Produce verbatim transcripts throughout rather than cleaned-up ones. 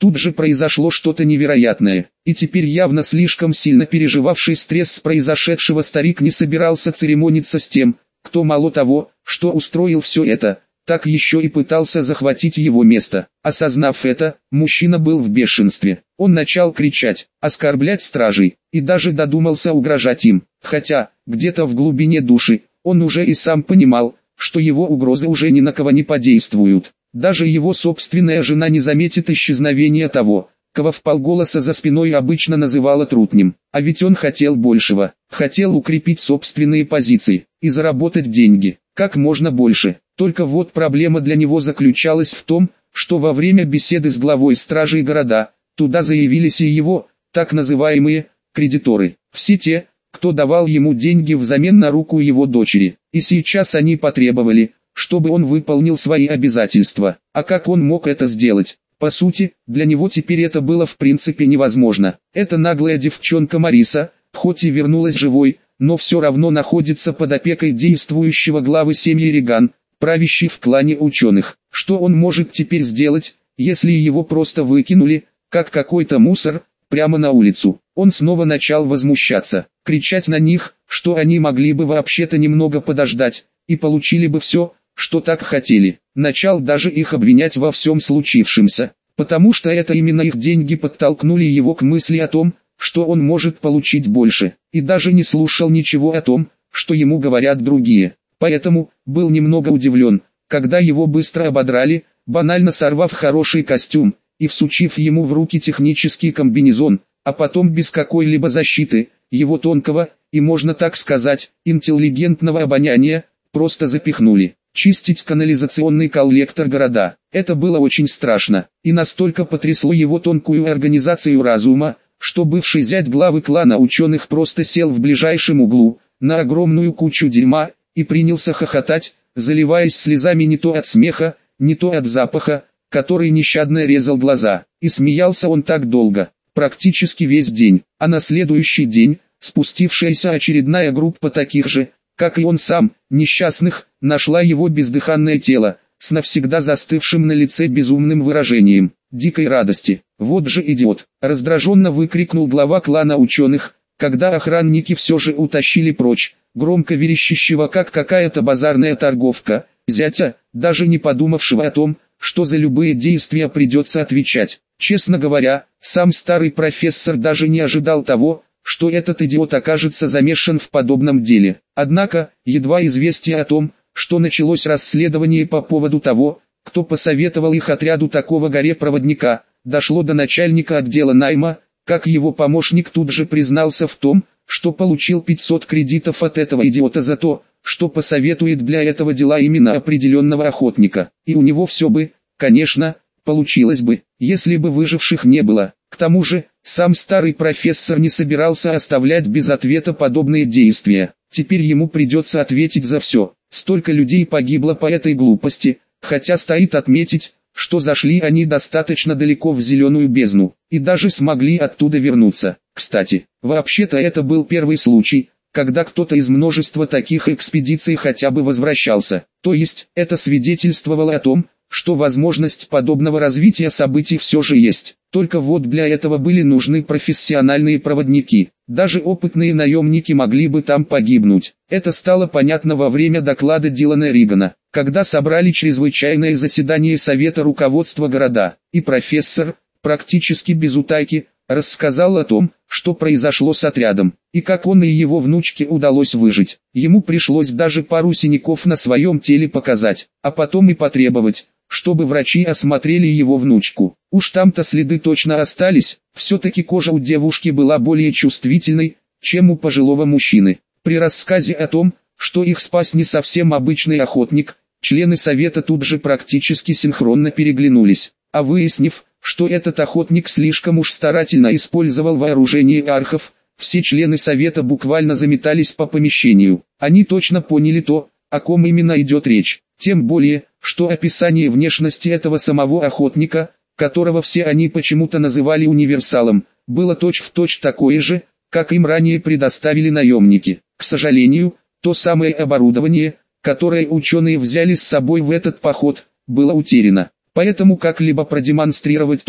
Тут же произошло что-то невероятное, и теперь явно слишком сильно переживавший стресс произошедшего старик не собирался церемониться с тем, кто мало того, что устроил все это, так еще и пытался захватить его место. Осознав это, мужчина был в бешенстве. Он начал кричать, оскорблять стражей, и даже додумался угрожать им, хотя, где-то в глубине души, он уже и сам понимал, что его угрозы уже ни на кого не подействуют. Даже его собственная жена не заметит исчезновения того, кого вполголоса за спиной обычно называла трутнем. А ведь он хотел большего, хотел укрепить собственные позиции и заработать деньги, как можно больше. Только вот проблема для него заключалась в том, что во время беседы с главой стражей города, туда заявились и его, так называемые, кредиторы. Все те, кто давал ему деньги взамен на руку его дочери. И сейчас они потребовали, чтобы он выполнил свои обязательства. А как он мог это сделать? По сути, для него теперь это было в принципе невозможно. Эта наглая девчонка Мариса, хоть и вернулась живой, но все равно находится под опекой действующего главы семьи Риган, правящей в клане ученых. Что он может теперь сделать, если его просто выкинули, как какой-то мусор, прямо на улицу? Он снова начал возмущаться, кричать на них, что они могли бы вообще-то немного подождать, и получили бы все, что так хотели. Начал даже их обвинять во всем случившемся, потому что это именно их деньги подтолкнули его к мысли о том, что он может получить больше, и даже не слушал ничего о том, что ему говорят другие. Поэтому, был немного удивлен, когда его быстро ободрали, банально сорвав хороший костюм, и всучив ему в руки технический комбинезон, а потом без какой-либо защиты, его тонкого, и можно так сказать, интеллигентного обоняния, просто запихнули. Чистить канализационный коллектор города. Это было очень страшно, и настолько потрясло его тонкую организацию разума, что бывший зять главы клана ученых просто сел в ближайшем углу, на огромную кучу дерьма, и принялся хохотать, заливаясь слезами не то от смеха, не то от запаха, который нещадно резал глаза. И смеялся он так долго, практически весь день, а на следующий день, спустившаяся очередная группа таких же, как и он сам, несчастных, нашла его бездыханное тело, с навсегда застывшим на лице безумным выражением дикой радости. «Вот же идиот!» – раздраженно выкрикнул глава клана ученых, когда охранники все же утащили прочь, громко верещащего как какая-то базарная торговка, зятя, даже не подумавшего о том, что за любые действия придется отвечать. Честно говоря, сам старый профессор даже не ожидал того, что этот идиот окажется замешан в подобном деле. Однако, едва известие о том, что началось расследование по поводу того, кто посоветовал их отряду такого горе-проводника, дошло до начальника отдела найма, как его помощник тут же признался в том, что получил пятьсот кредитов от этого идиота за то, что посоветует для этого дела именно определенного охотника. И у него все бы, конечно, получилось бы, если бы выживших не было. К тому же, сам старый профессор не собирался оставлять без ответа подобные действия. Теперь ему придется ответить за все. Столько людей погибло по этой глупости, хотя стоит отметить, что зашли они достаточно далеко в зеленую бездну, и даже смогли оттуда вернуться. Кстати, вообще-то это был первый случай, когда кто-то из множества таких экспедиций хотя бы возвращался. То есть, это свидетельствовало о том, что возможность подобного развития событий все же есть. Только вот для этого были нужны профессиональные проводники. Даже опытные наемники могли бы там погибнуть. Это стало понятно во время доклада Дилана Ригана, когда собрали чрезвычайное заседание Совета руководства города, и профессор, практически без утайки, рассказал о том, что произошло с отрядом, и как он и его внучке удалось выжить. Ему пришлось даже пару синяков на своем теле показать, а потом и потребовать, чтобы врачи осмотрели его внучку. Уж там-то следы точно остались, все-таки кожа у девушки была более чувствительной, чем у пожилого мужчины. При рассказе о том, что их спас не совсем обычный охотник, члены совета тут же практически синхронно переглянулись, а выяснив, что этот охотник слишком уж старательно использовал вооружение архов, все члены совета буквально заметались по помещению. Они точно поняли то, о ком именно идет речь. Тем более, что описание внешности этого самого охотника, которого все они почему-то называли универсалом, было точь-в-точь такое же, как им ранее предоставили наемники. К сожалению, то самое оборудование, которое ученые взяли с собой в этот поход, было утеряно. Поэтому как-либо продемонстрировать то,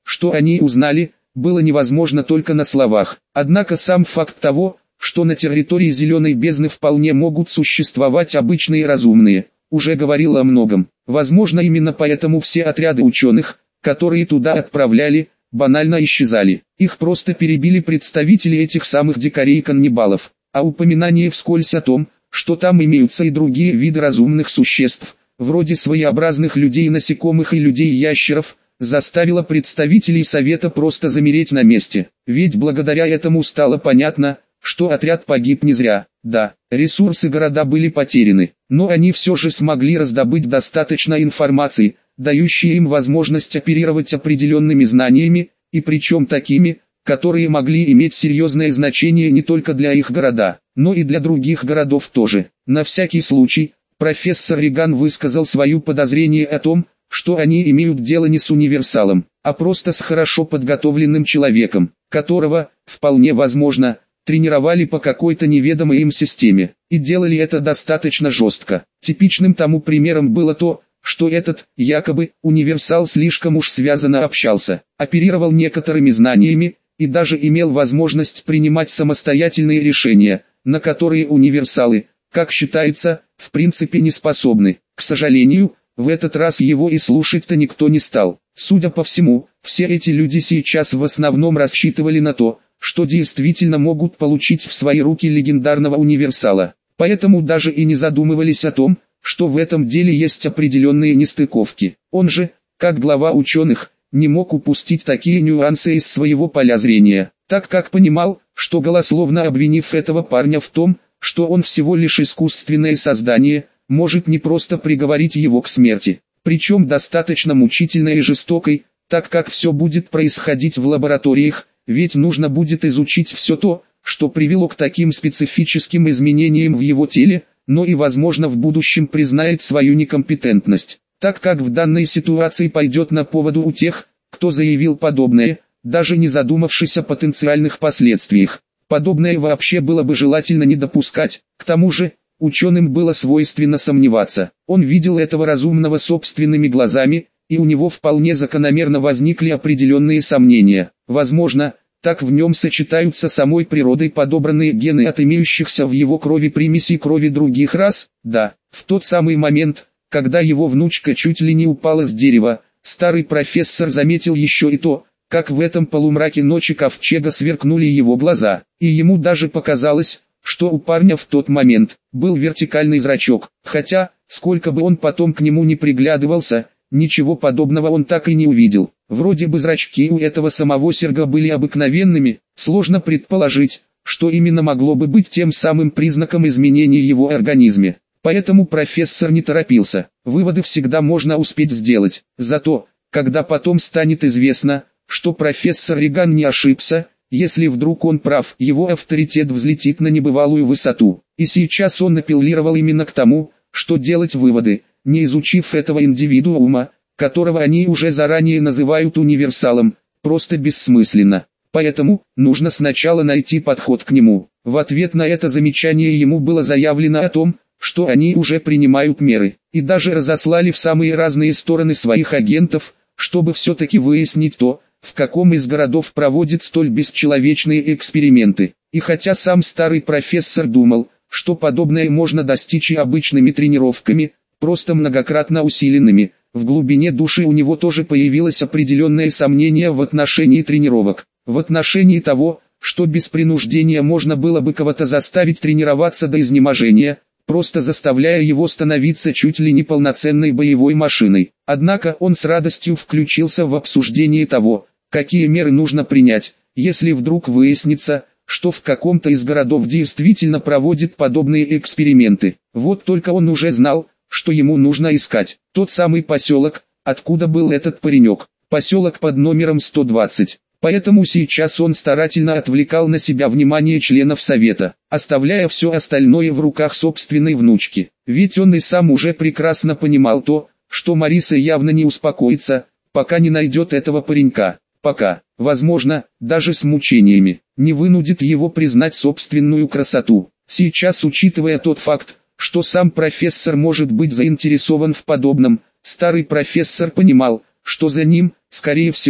что они узнали, было невозможно только на словах. Однако сам факт того, что на территории Зеленой бездны вполне могут существовать обычные разумные, уже говорил о многом. Возможно, именно поэтому все отряды ученых, которые туда отправляли, банально исчезали. Их просто перебили представители этих самых дикарей-каннибалов. А упоминание вскользь о том, что там имеются и другие виды разумных существ, вроде своеобразных людей-насекомых и людей-ящеров, заставило представителей Совета просто замереть на месте. Ведь благодаря этому стало понятно, что отряд погиб не зря. Да, ресурсы города были потеряны, но они все же смогли раздобыть достаточно информации, дающей им возможность оперировать определенными знаниями, и причем такими, которые могли иметь серьезное значение не только для их города, но и для других городов тоже. На всякий случай, профессор Риган высказал свое подозрение о том, что они имеют дело не с универсалом, а просто с хорошо подготовленным человеком, которого, вполне возможно, тренировали по какой-то неведомой им системе, и делали это достаточно жестко. Типичным тому примером было то, что этот, якобы, универсал слишком уж связанно общался, оперировал некоторыми знаниями, и даже имел возможность принимать самостоятельные решения, на которые универсалы, как считается, в принципе не способны. К сожалению, в этот раз его и слушать-то никто не стал. Судя по всему, все эти люди сейчас в основном рассчитывали на то, что действительно могут получить в свои руки легендарного универсала. Поэтому даже и не задумывались о том, что в этом деле есть определенные нестыковки. Он же, как глава ученых, не мог упустить такие нюансы из своего поля зрения, так как понимал, что голословно обвинив этого парня в том, что он всего лишь искусственное создание, может не просто приговорить его к смерти, причем достаточно мучительной и жестокой, так как все будет происходить в лабораториях, ведь нужно будет изучить все то, что привело к таким специфическим изменениям в его теле, но и возможно в будущем признает свою некомпетентность, так как в данной ситуации пойдет на поводу у тех, кто заявил подобное, даже не задумавшись о потенциальных последствиях. Подобное вообще было бы желательно не допускать. К тому же, ученым было свойственно сомневаться. Он видел этого разумного собственными глазами, и у него вполне закономерно возникли определенные сомнения. Возможно, так в нем сочетаются самой природой подобранные гены от имеющихся в его крови примесей крови других рас. Да, в тот самый момент, когда его внучка чуть ли не упала с дерева, старый профессор заметил еще и то, как в этом полумраке ночи ковчега сверкнули его глаза, и ему даже показалось, что у парня в тот момент был вертикальный зрачок, хотя, сколько бы он потом к нему не приглядывался, ничего подобного он так и не увидел. Вроде бы зрачки у этого самого Серга были обыкновенными, сложно предположить, что именно могло бы быть тем самым признаком изменений в его организме. Поэтому профессор не торопился, выводы всегда можно успеть сделать. Зато, когда потом станет известно, что профессор Риган не ошибся, если вдруг он прав, его авторитет взлетит на небывалую высоту. И сейчас он апеллировал именно к тому, что делать выводы, не изучив этого индивидуума, которого они уже заранее называют универсалом, просто бессмысленно. Поэтому, нужно сначала найти подход к нему. В ответ на это замечание ему было заявлено о том, что они уже принимают меры, и даже разослали в самые разные стороны своих агентов, чтобы все-таки выяснить то, в каком из городов проводят столь бесчеловечные эксперименты. И хотя сам старый профессор думал, что подобное можно достичь и обычными тренировками, просто многократно усиленными, в глубине души у него тоже появилось определенное сомнение в отношении тренировок, в отношении того, что без принуждения можно было бы кого-то заставить тренироваться до изнеможения, просто заставляя его становиться чуть ли не полноценной боевой машиной. Однако он с радостью включился в обсуждение того, какие меры нужно принять, если вдруг выяснится, что в каком-то из городов действительно проводят подобные эксперименты. Вот только он уже знал, что ему нужно искать. Тот самый поселок, откуда был этот паренек. Поселок под номером сто двадцать. Поэтому сейчас он старательно отвлекал на себя внимание членов совета, оставляя все остальное в руках собственной внучки. Ведь он и сам уже прекрасно понимал то, что Мариса явно не успокоится, пока не найдет этого паренька. Пока, возможно, даже с мучениями, не вынудит его признать собственную красоту. Сейчас, учитывая тот факт, что сам профессор может быть заинтересован в подобном, старый профессор понимал, что за ним, скорее всего,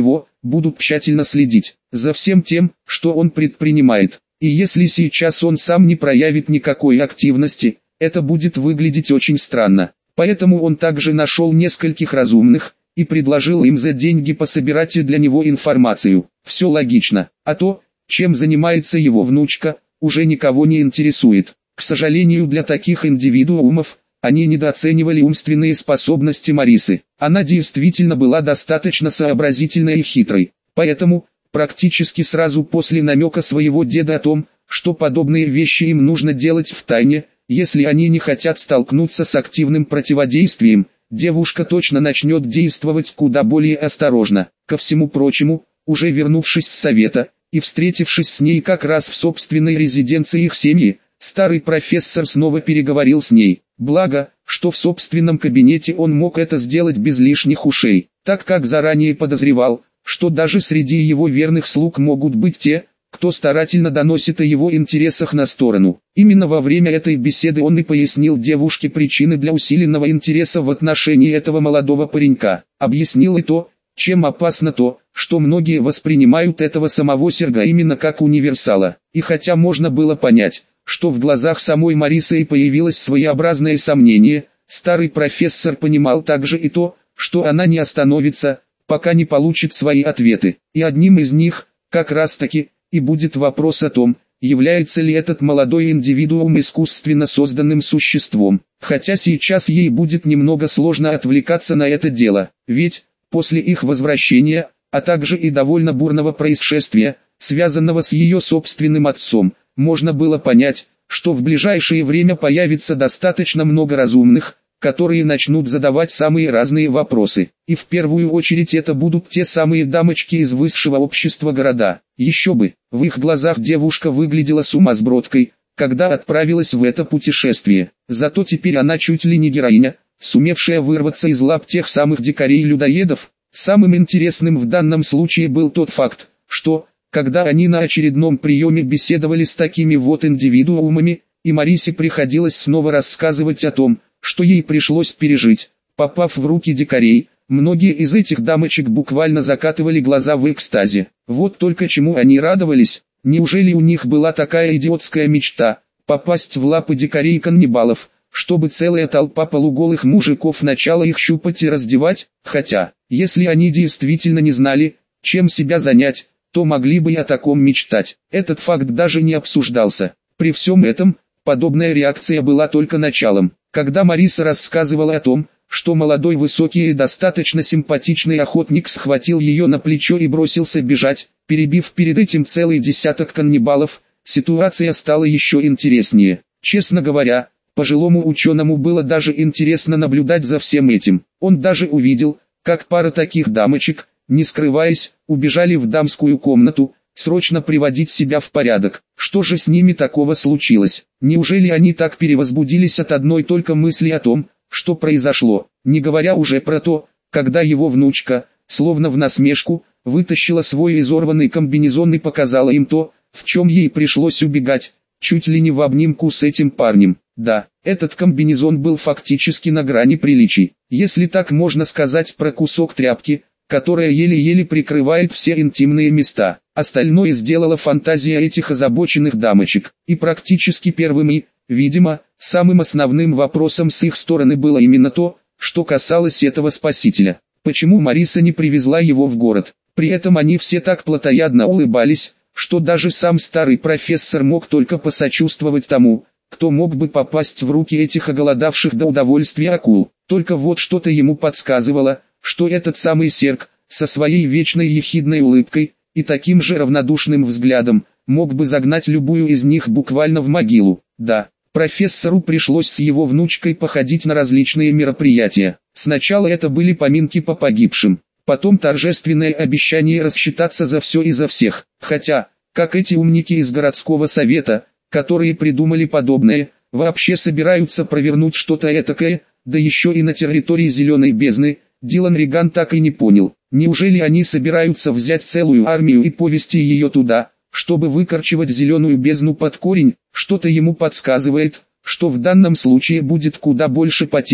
будут тщательно следить за всем тем, что он предпринимает. И если сейчас он сам не проявит никакой активности, это будет выглядеть очень странно. Поэтому он также нашел нескольких разумных и предложил им за деньги пособирать для него информацию. Все логично, а то, чем занимается его внучка, уже никого не интересует. К сожалению, для таких индивидуумов, они недооценивали умственные способности Марисы. Она действительно была достаточно сообразительной и хитрой. Поэтому, практически сразу после намека своего деда о том, что подобные вещи им нужно делать втайне, если они не хотят столкнуться с активным противодействием, девушка точно начнет действовать куда более осторожно. Ко всему прочему, уже вернувшись с совета, и встретившись с ней как раз в собственной резиденции их семьи, старый профессор снова переговорил с ней. Благо, что в собственном кабинете он мог это сделать без лишних ушей, так как заранее подозревал, что даже среди его верных слуг могут быть те, кто старательно доносит о его интересах на сторону. Именно во время этой беседы он и пояснил девушке причины для усиленного интереса в отношении этого молодого паренька. Объяснил и то, чем опасно то, что многие воспринимают этого самого Серга именно как универсала. И хотя можно было понять, что в глазах самой Марисы и появилось своеобразное сомнение, старый профессор понимал также и то, что она не остановится, пока не получит свои ответы. И одним из них, как раз таки, и будет вопрос о том, является ли этот молодой индивидуум искусственно созданным существом. Хотя сейчас ей будет немного сложно отвлекаться на это дело, ведь, после их возвращения, а также и довольно бурного происшествия, связанного с ее собственным отцом, можно было понять, что в ближайшее время появится достаточно много разумных, которые начнут задавать самые разные вопросы. И в первую очередь это будут те самые дамочки из высшего общества города. Еще бы, в их глазах девушка выглядела сумасбродкой, когда отправилась в это путешествие. Зато теперь она чуть ли не героиня, сумевшая вырваться из лап тех самых дикарей-людоедов. Самым интересным в данном случае был тот факт, что, когда они на очередном приеме беседовали с такими вот индивидуумами, и Марисе приходилось снова рассказывать о том, что ей пришлось пережить, попав в руки дикарей, многие из этих дамочек буквально закатывали глаза в экстазе. Вот только чему они радовались, неужели у них была такая идиотская мечта, попасть в лапы дикарей-каннибалов, чтобы целая толпа полуголых мужиков начала их щупать и раздевать? Хотя, если они действительно не знали, чем себя занять, то могли бы и о таком мечтать. Этот факт даже не обсуждался. При всем этом, подобная реакция была только началом. Когда Мариса рассказывала о том, что молодой высокий и достаточно симпатичный охотник схватил ее на плечо и бросился бежать, перебив перед этим целый десяток каннибалов, ситуация стала еще интереснее. Честно говоря, пожилому ученому было даже интересно наблюдать за всем этим. Он даже увидел, как пара таких дамочек, не скрываясь, убежали в дамскую комнату, срочно приводить себя в порядок. Что же с ними такого случилось? Неужели они так перевозбудились от одной только мысли о том, что произошло, не говоря уже про то, когда его внучка, словно в насмешку, вытащила свой изорванный комбинезон и показала им то, в чем ей пришлось убегать, чуть ли не в обнимку с этим парнем. Да, этот комбинезон был фактически на грани приличий, если так можно сказать, про кусок тряпки, которая еле-еле прикрывает все интимные места. Остальное сделала фантазия этих озабоченных дамочек. И практически первым и, видимо, самым основным вопросом с их стороны было именно то, что касалось этого спасителя. Почему Мариса не привезла его в город? При этом они все так плотоядно улыбались, что даже сам старый профессор мог только посочувствовать тому, кто мог бы попасть в руки этих оголодавших до удовольствия акул. Только вот что-то ему подсказывало, что этот самый Серг, со своей вечной ехидной улыбкой и таким же равнодушным взглядом, мог бы загнать любую из них буквально в могилу. Да, профессору пришлось с его внучкой походить на различные мероприятия. Сначала это были поминки по погибшим, потом торжественное обещание рассчитаться за все и за всех. Хотя, как эти умники из городского совета, которые придумали подобное, вообще собираются провернуть что-то этакое, да еще и на территории Зеленой бездны, Дилан Риган так и не понял. Неужели они собираются взять целую армию и повести ее туда, чтобы выкорчевать Зеленую бездну под корень? Что-то ему подсказывает, что в данном случае будет куда больше потерь,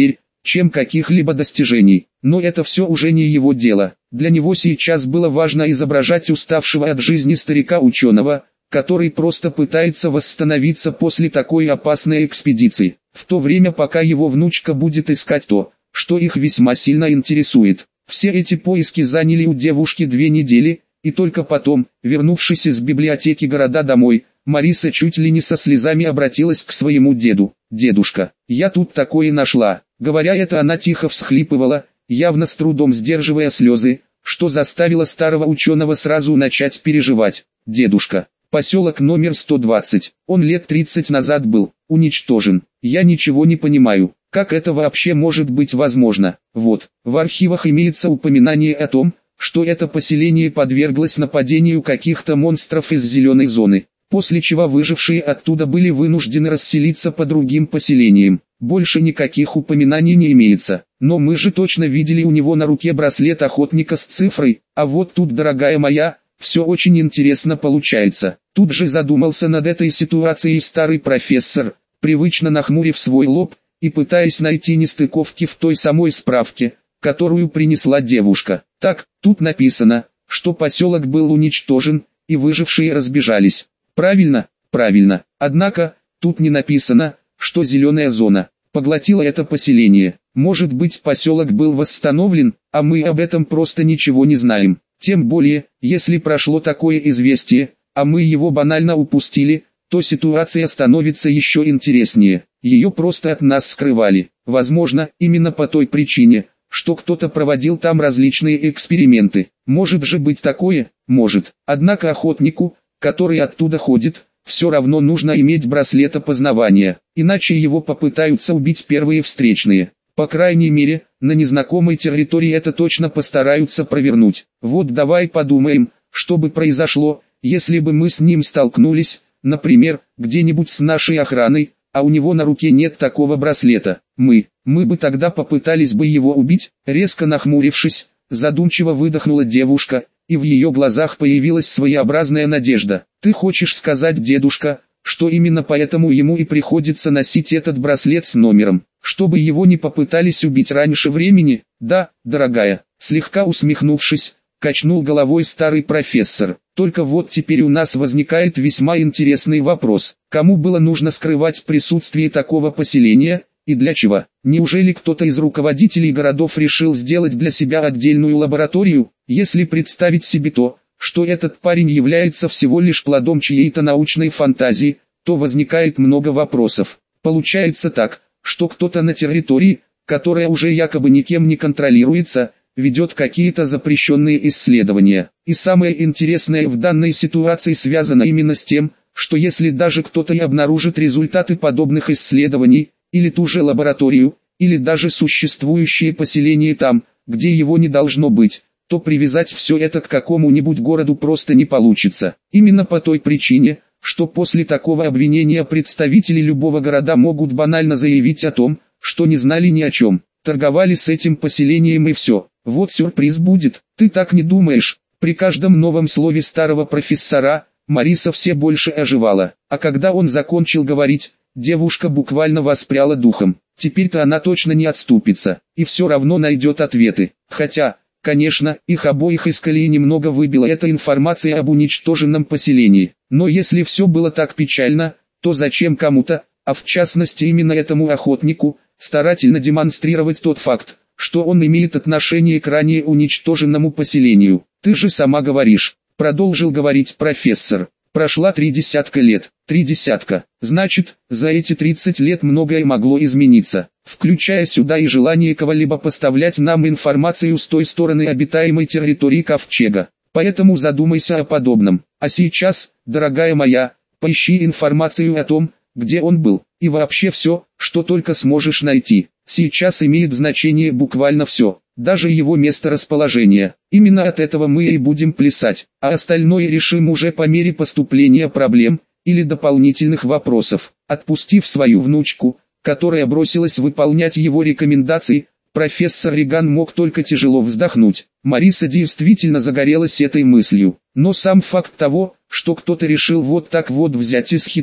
чем каких-либо достижений. Но это все уже не его дело. Для него сейчас было важно изображать уставшего от жизни старика-ученого, который просто пытается восстановиться после такой опасной экспедиции, в то время пока его внучка будет искать то, что их весьма сильно интересует. Все эти поиски заняли у девушки две недели, и только потом, вернувшись из библиотеки города домой, Мариса чуть ли не со слезами обратилась к своему деду. «Дедушка, я тут такое нашла». Говоря это, она тихо всхлипывала, явно с трудом сдерживая слезы, что заставило старого ученого сразу начать переживать. «Дедушка, поселок номер сто двадцать, он лет тридцать назад был уничтожен. Я ничего не понимаю, как это вообще может быть возможно. Вот, в архивах имеется упоминание о том, что это поселение подверглось нападению каких-то монстров из зеленой зоны, после чего выжившие оттуда были вынуждены расселиться по другим поселениям. Больше никаких упоминаний не имеется, но мы же точно видели у него на руке браслет охотника с цифрой, а вот тут, дорогая моя, все очень интересно получается». Тут же задумался над этой ситуацией старый профессор, привычно нахмурив свой лоб и пытаясь найти нестыковки в той самой справке, которую принесла девушка. Так, тут написано, что поселок был уничтожен, и выжившие разбежались. Правильно, правильно. Однако, тут не написано, что зеленая зона поглотила это поселение. Может быть, поселок был восстановлен, а мы об этом просто ничего не знаем. Тем более, если прошло такое известие, а мы его банально упустили, то ситуация становится еще интереснее. Ее просто от нас скрывали. Возможно, именно по той причине, что кто-то проводил там различные эксперименты. Может же быть такое? Может. Однако охотнику, который оттуда ходит, все равно нужно иметь браслет опознавания, иначе его попытаются убить первые встречные. По крайней мере, на незнакомой территории это точно постараются провернуть. Вот давай подумаем, что бы произошло, если бы мы с ним столкнулись, например, где-нибудь с нашей охраной, а у него на руке нет такого браслета. Мы, мы бы тогда попытались бы его убить. Резко нахмурившись, задумчиво выдохнула девушка, и в ее глазах появилась своеобразная надежда. «Ты хочешь сказать, дедушка, что именно поэтому ему и приходится носить этот браслет с номером, чтобы его не попытались убить раньше времени?» «Да, дорогая», слегка усмехнувшись, качнул головой старый профессор. «Только вот теперь у нас возникает весьма интересный вопрос. Кому было нужно скрывать присутствие такого поселения, и для чего? Неужели кто-то из руководителей городов решил сделать для себя отдельную лабораторию? Если представить себе то, что этот парень является всего лишь плодом чьей-то научной фантазии, то возникает много вопросов. Получается так, что кто-то на территории, которая уже якобы никем не контролируется, ведет какие-то запрещенные исследования. И самое интересное в данной ситуации связано именно с тем, что если даже кто-то и обнаружит результаты подобных исследований, или ту же лабораторию, или даже существующее поселение там, где его не должно быть, то привязать все это к какому-нибудь городу просто не получится. Именно по той причине, что после такого обвинения представители любого города могут банально заявить о том, что не знали ни о чем, торговали с этим поселением и все. Вот сюрприз будет. Ты так не думаешь? При каждом новом слове старого профессора, Мариса все больше оживала, а когда он закончил говорить, девушка буквально воспряла духом. Теперь-то она точно не отступится, и все равно найдет ответы. Хотя, конечно, их обоих из колеи немного выбила эта информация об уничтоженном поселении. Но если все было так печально, то зачем кому-то, а в частности именно этому охотнику, старательно демонстрировать тот факт, что он имеет отношение к ранее уничтоженному поселению? Ты же сама говоришь, продолжил говорить профессор. Прошла три десятка лет. Три десятка. Значит, за эти тридцать лет многое могло измениться, включая сюда и желание кого-либо поставлять нам информацию с той стороны обитаемой территории Ковчега. Поэтому задумайся о подобном. А сейчас, дорогая моя, поищи информацию о том, где он был, и вообще все, что только сможешь найти. Сейчас имеет значение буквально все, даже его месторасположение. Именно от этого мы и будем плясать, а остальное решим уже по мере поступления проблем или дополнительных вопросов. Отпустив свою внучку, которая бросилась выполнять его рекомендации, профессор Риган мог только тяжело вздохнуть. Мариса действительно загорелась этой мыслью, но сам факт того, что кто-то решил вот так вот взять и схитрить,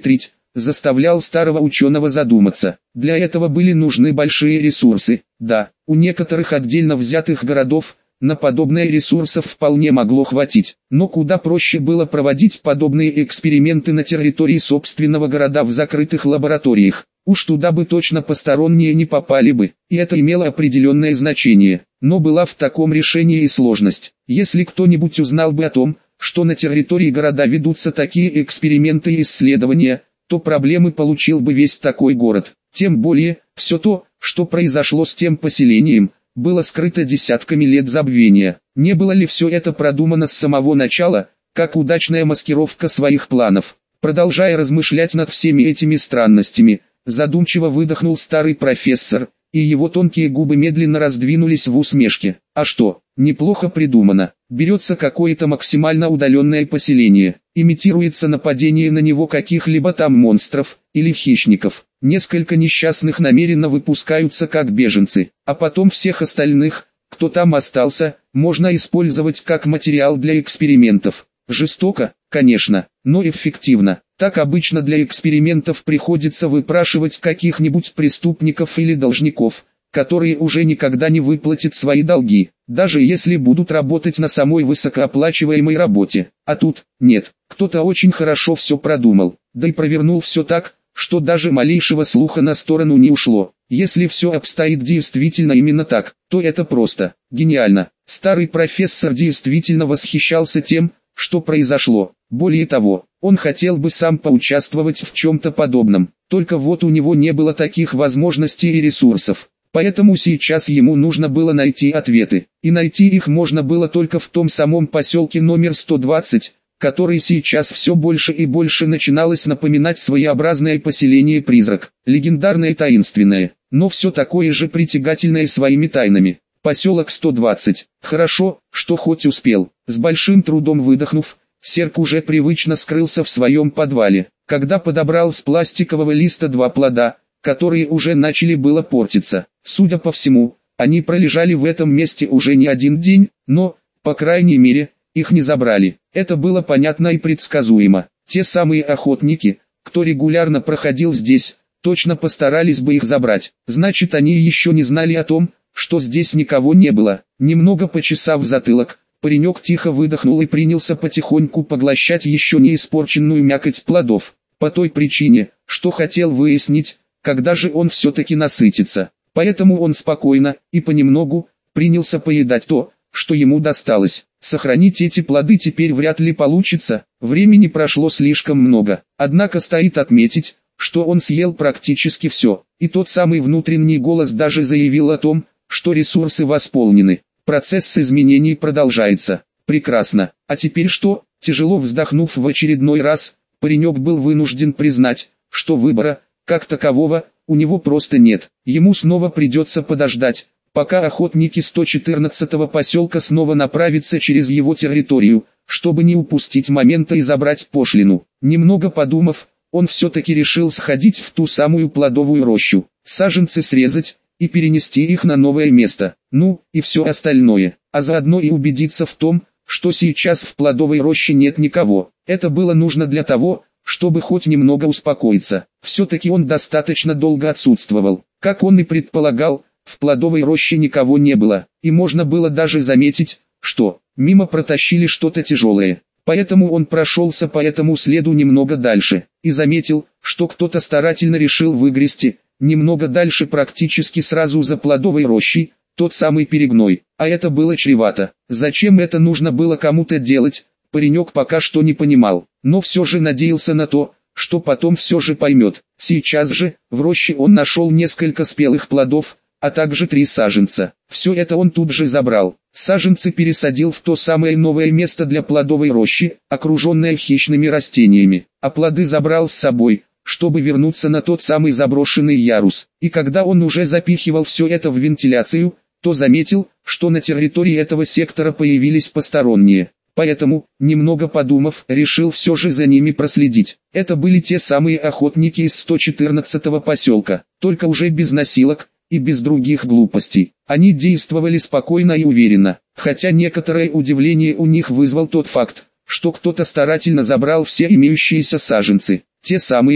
заставлял старого ученого задуматься. Для этого были нужны большие ресурсы. Да, у некоторых отдельно взятых городов на подобные ресурсов вполне могло хватить, но куда проще было проводить подобные эксперименты на территории собственного города в закрытых лабораториях. Уж туда бы точно посторонние не попали бы, и это имело определенное значение. Но была в таком решении и сложность. Если кто-нибудь узнал бы о том, что на территории города ведутся такие эксперименты и исследования, то проблемы получил бы весь такой город. Тем более, все то, что произошло с тем поселением, было скрыто десятками лет забвения. Не было ли все это продумано с самого начала, как удачная маскировка своих планов? Продолжая размышлять над всеми этими странностями, задумчиво выдохнул старый профессор, и его тонкие губы медленно раздвинулись в усмешке. А что, неплохо придумано. Берется какое-то максимально удаленное поселение, имитируется нападение на него каких-либо там монстров или хищников. Несколько несчастных намеренно выпускаются как беженцы, а потом всех остальных, кто там остался, можно использовать как материал для экспериментов. Жестоко, конечно, но эффективно. Так обычно для экспериментов приходится выпрашивать каких-нибудь преступников или должников, которые уже никогда не выплатят свои долги, даже если будут работать на самой высокооплачиваемой работе. А тут, нет, кто-то очень хорошо все продумал, да и провернул все так, что даже малейшего слуха на сторону не ушло. Если все обстоит действительно именно так, то это просто гениально. Старый профессор действительно восхищался тем, что произошло. Более того, он хотел бы сам поучаствовать в чем-то подобном, только вот у него не было таких возможностей и ресурсов. Поэтому сейчас ему нужно было найти ответы, и найти их можно было только в том самом поселке номер сто двадцать, который сейчас все больше и больше начиналось напоминать своеобразное поселение-призрак, легендарное и таинственное, но все такое же притягательное своими тайнами. Поселок сто двадцать. Хорошо, что хоть успел. С большим трудом выдохнув, Серк уже привычно скрылся в своем подвале, когда подобрал с пластикового листа два плода, которые уже начали было портиться. Судя по всему, они пролежали в этом месте уже не один день, но, по крайней мере, их не забрали. Это было понятно и предсказуемо. Те самые охотники, кто регулярно проходил здесь, точно постарались бы их забрать. Значит, они еще не знали о том, что здесь никого не было. Немного почесав затылок, паренек тихо выдохнул и принялся потихоньку поглощать еще не испорченную мякоть плодов, по той причине, что хотел выяснить, когда же он все-таки насытится. Поэтому он спокойно и понемногу принялся поедать то, что ему досталось. Сохранить эти плоды теперь вряд ли получится, времени прошло слишком много. Однако стоит отметить, что он съел практически все, и тот самый внутренний голос даже заявил о том, что ресурсы восполнены. Процесс изменений продолжается. Прекрасно. А теперь что? Тяжело вздохнув в очередной раз, паренек был вынужден признать, что выбора, как такового, у него просто нет. Ему снова придется подождать, пока охотники сто четырнадцатого поселка снова направятся через его территорию, чтобы не упустить момента и забрать пошлину. Немного подумав, он все-таки решил сходить в ту самую плодовую рощу, саженцы срезать и перенести их на новое место, ну, и все остальное, а заодно и убедиться в том, что сейчас в плодовой роще нет никого. Это было нужно для того, чтобы хоть немного успокоиться. Все-таки он достаточно долго отсутствовал. Как он и предполагал, в плодовой роще никого не было, и можно было даже заметить, что мимо протащили что-то тяжелое. Поэтому он прошелся по этому следу немного дальше, и заметил, что кто-то старательно решил выгрести, немного дальше практически сразу за плодовой рощей, тот самый перегной. А это было чревато. Зачем это нужно было кому-то делать, паренек пока что не понимал, но все же надеялся на то, что потом все же поймет. Сейчас же, в роще он нашел несколько спелых плодов, а также три саженца. Все это он тут же забрал. Саженцы пересадил в то самое новое место для плодовой рощи, окруженное хищными растениями, а плоды забрал с собой, чтобы вернуться на тот самый заброшенный ярус. И когда он уже запихивал все это в вентиляцию, то заметил, что на территории этого сектора появились посторонние. Поэтому, немного подумав, решил все же за ними проследить. Это были те самые охотники из сто четырнадцатого поселка, только уже без насилок и без других глупостей. Они действовали спокойно и уверенно, хотя некоторое удивление у них вызвал тот факт, что кто-то старательно забрал все имеющиеся саженцы, те самые,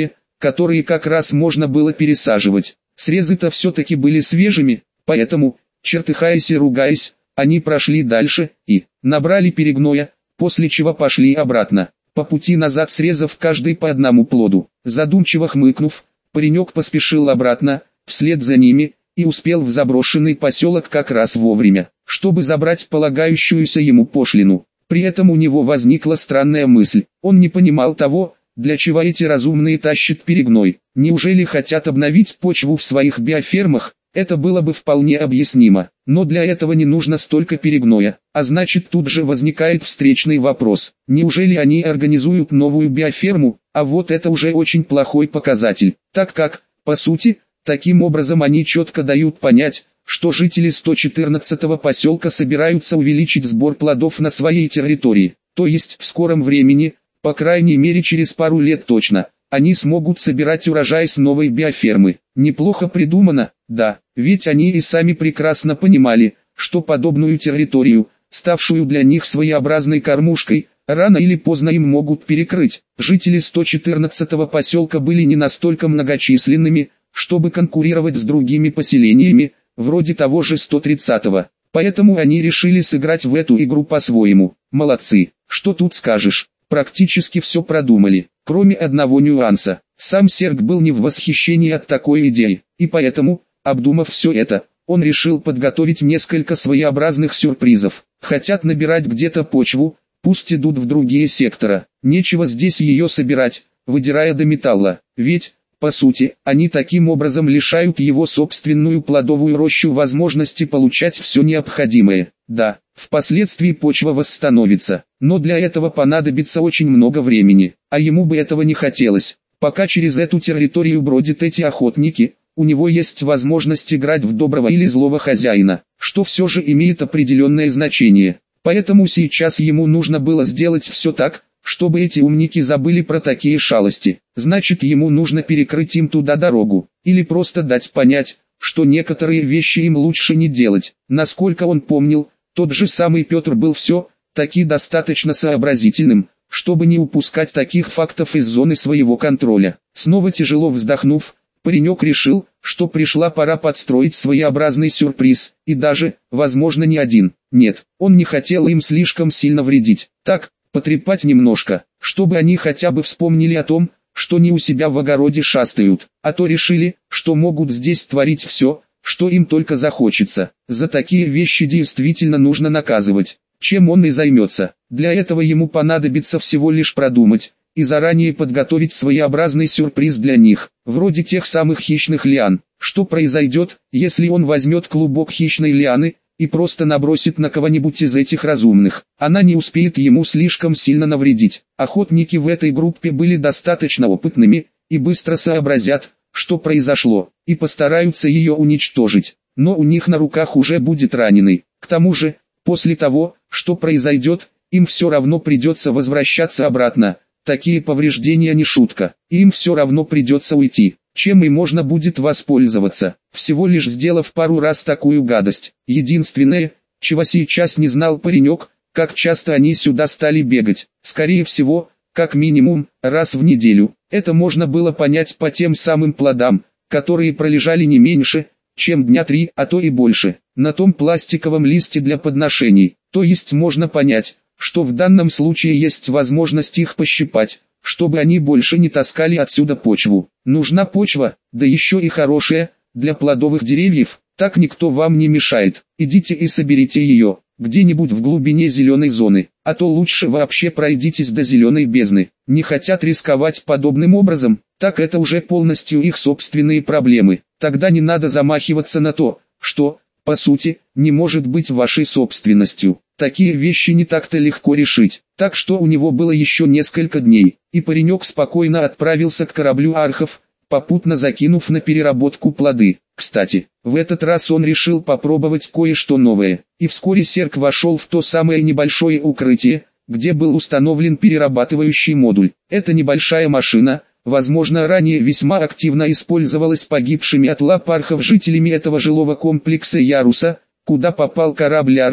которые как раз можно было пересаживать. Срезы-то все-таки были свежими, поэтому, чертыхаясь и ругаясь, они прошли дальше и набрали перегноя, после чего пошли обратно. По пути назад срезав каждый по одному плоду. Задумчиво хмыкнув, паренек поспешил обратно, вслед за ними, и успел в заброшенный поселок как раз вовремя, чтобы забрать полагающуюся ему пошлину. При этом у него возникла странная мысль. Он не понимал того, для чего эти разумные тащат перегной. Неужели хотят обновить почву в своих биофермах? Это было бы вполне объяснимо, но для этого не нужно столько перегноя, а значит тут же возникает встречный вопрос. Неужели они организуют новую биоферму? А вот это уже очень плохой показатель, так как, по сути, таким образом они четко дают понять, что жители сто четырнадцатого поселка собираются увеличить сбор плодов на своей территории, то есть в скором времени, по крайней мере через пару лет точно, они смогут собирать урожай с новой биофермы. Неплохо придумано, да, ведь они и сами прекрасно понимали, что подобную территорию, ставшую для них своеобразной кормушкой, рано или поздно им могут перекрыть. Жители сто четырнадцатого поселка были не настолько многочисленными, чтобы конкурировать с другими поселениями, вроде того же сто тридцатого. Поэтому они решили сыграть в эту игру по-своему. Молодцы, что тут скажешь, практически все продумали, кроме одного нюанса. Сам Серг был не в восхищении от такой идеи, и поэтому, обдумав все это, он решил подготовить несколько своеобразных сюрпризов. Хотят набирать где-то почву, пусть идут в другие сектора, нечего здесь ее собирать, выдирая до металла, ведь, по сути, они таким образом лишают его собственную плодовую рощу возможности получать все необходимое. Да, впоследствии почва восстановится, но для этого понадобится очень много времени, а ему бы этого не хотелось. Пока через эту территорию бродят эти охотники, у него есть возможность играть в доброго или злого хозяина, что все же имеет определенное значение. Поэтому сейчас ему нужно было сделать все так, чтобы эти умники забыли про такие шалости. Значит, ему нужно перекрыть им туда дорогу, или просто дать понять, что некоторые вещи им лучше не делать. Насколько он помнил, тот же самый Петр был все-таки достаточно сообразительным, чтобы не упускать таких фактов из зоны своего контроля. Снова тяжело вздохнув, паренек решил, что пришла пора подстроить своеобразный сюрприз, и даже, возможно, не один. Нет, он не хотел им слишком сильно вредить. Так, потрепать немножко, чтобы они хотя бы вспомнили о том, что не у себя в огороде шастают, а то решили, что могут здесь творить все, что им только захочется. За такие вещи действительно нужно наказывать, чем он и займется. Для этого ему понадобится всего лишь продумать и заранее подготовить своеобразный сюрприз для них, вроде тех самых хищных лиан. Что произойдет, если он возьмет клубок хищной лианы и просто набросит на кого-нибудь из этих разумных? Она не успеет ему слишком сильно навредить. Охотники в этой группе были достаточно опытными и быстро сообразят, что произошло, и постараются ее уничтожить. Но у них на руках уже будет раненый. К тому же, после того, что произойдет, им все равно придется возвращаться обратно. Такие повреждения не шутка, им все равно придется уйти. Чем и можно будет воспользоваться, всего лишь сделав пару раз такую гадость. Единственное, чего сейчас не знал паренек, как часто они сюда стали бегать. Скорее всего, как минимум, раз в неделю. Это можно было понять по тем самым плодам, которые пролежали не меньше, чем дня три, а то и больше, на том пластиковом листе для подношений. То есть можно понять, что в данном случае есть возможность их пощипать, чтобы они больше не таскали отсюда почву. Нужна почва, да еще и хорошая, для плодовых деревьев, так никто вам не мешает. Идите и соберите ее, где-нибудь в глубине зеленой зоны, а то лучше вообще пройдитесь до зеленой бездны. Не хотят рисковать подобным образом, так это уже полностью их собственные проблемы. Тогда не надо замахиваться на то, что, по сути, не может быть вашей собственностью. Такие вещи не так-то легко решить. Так что у него было еще несколько дней, и паренек спокойно отправился к кораблю архов, попутно закинув на переработку плоды. Кстати, в этот раз он решил попробовать кое-что новое, и вскоре Серг вошел в то самое небольшое укрытие, где был установлен перерабатывающий модуль. Эта небольшая машина, возможно, ранее весьма активно использовалась погибшими от лап архов жителями этого жилого комплекса Яруса, куда попал корабль архов,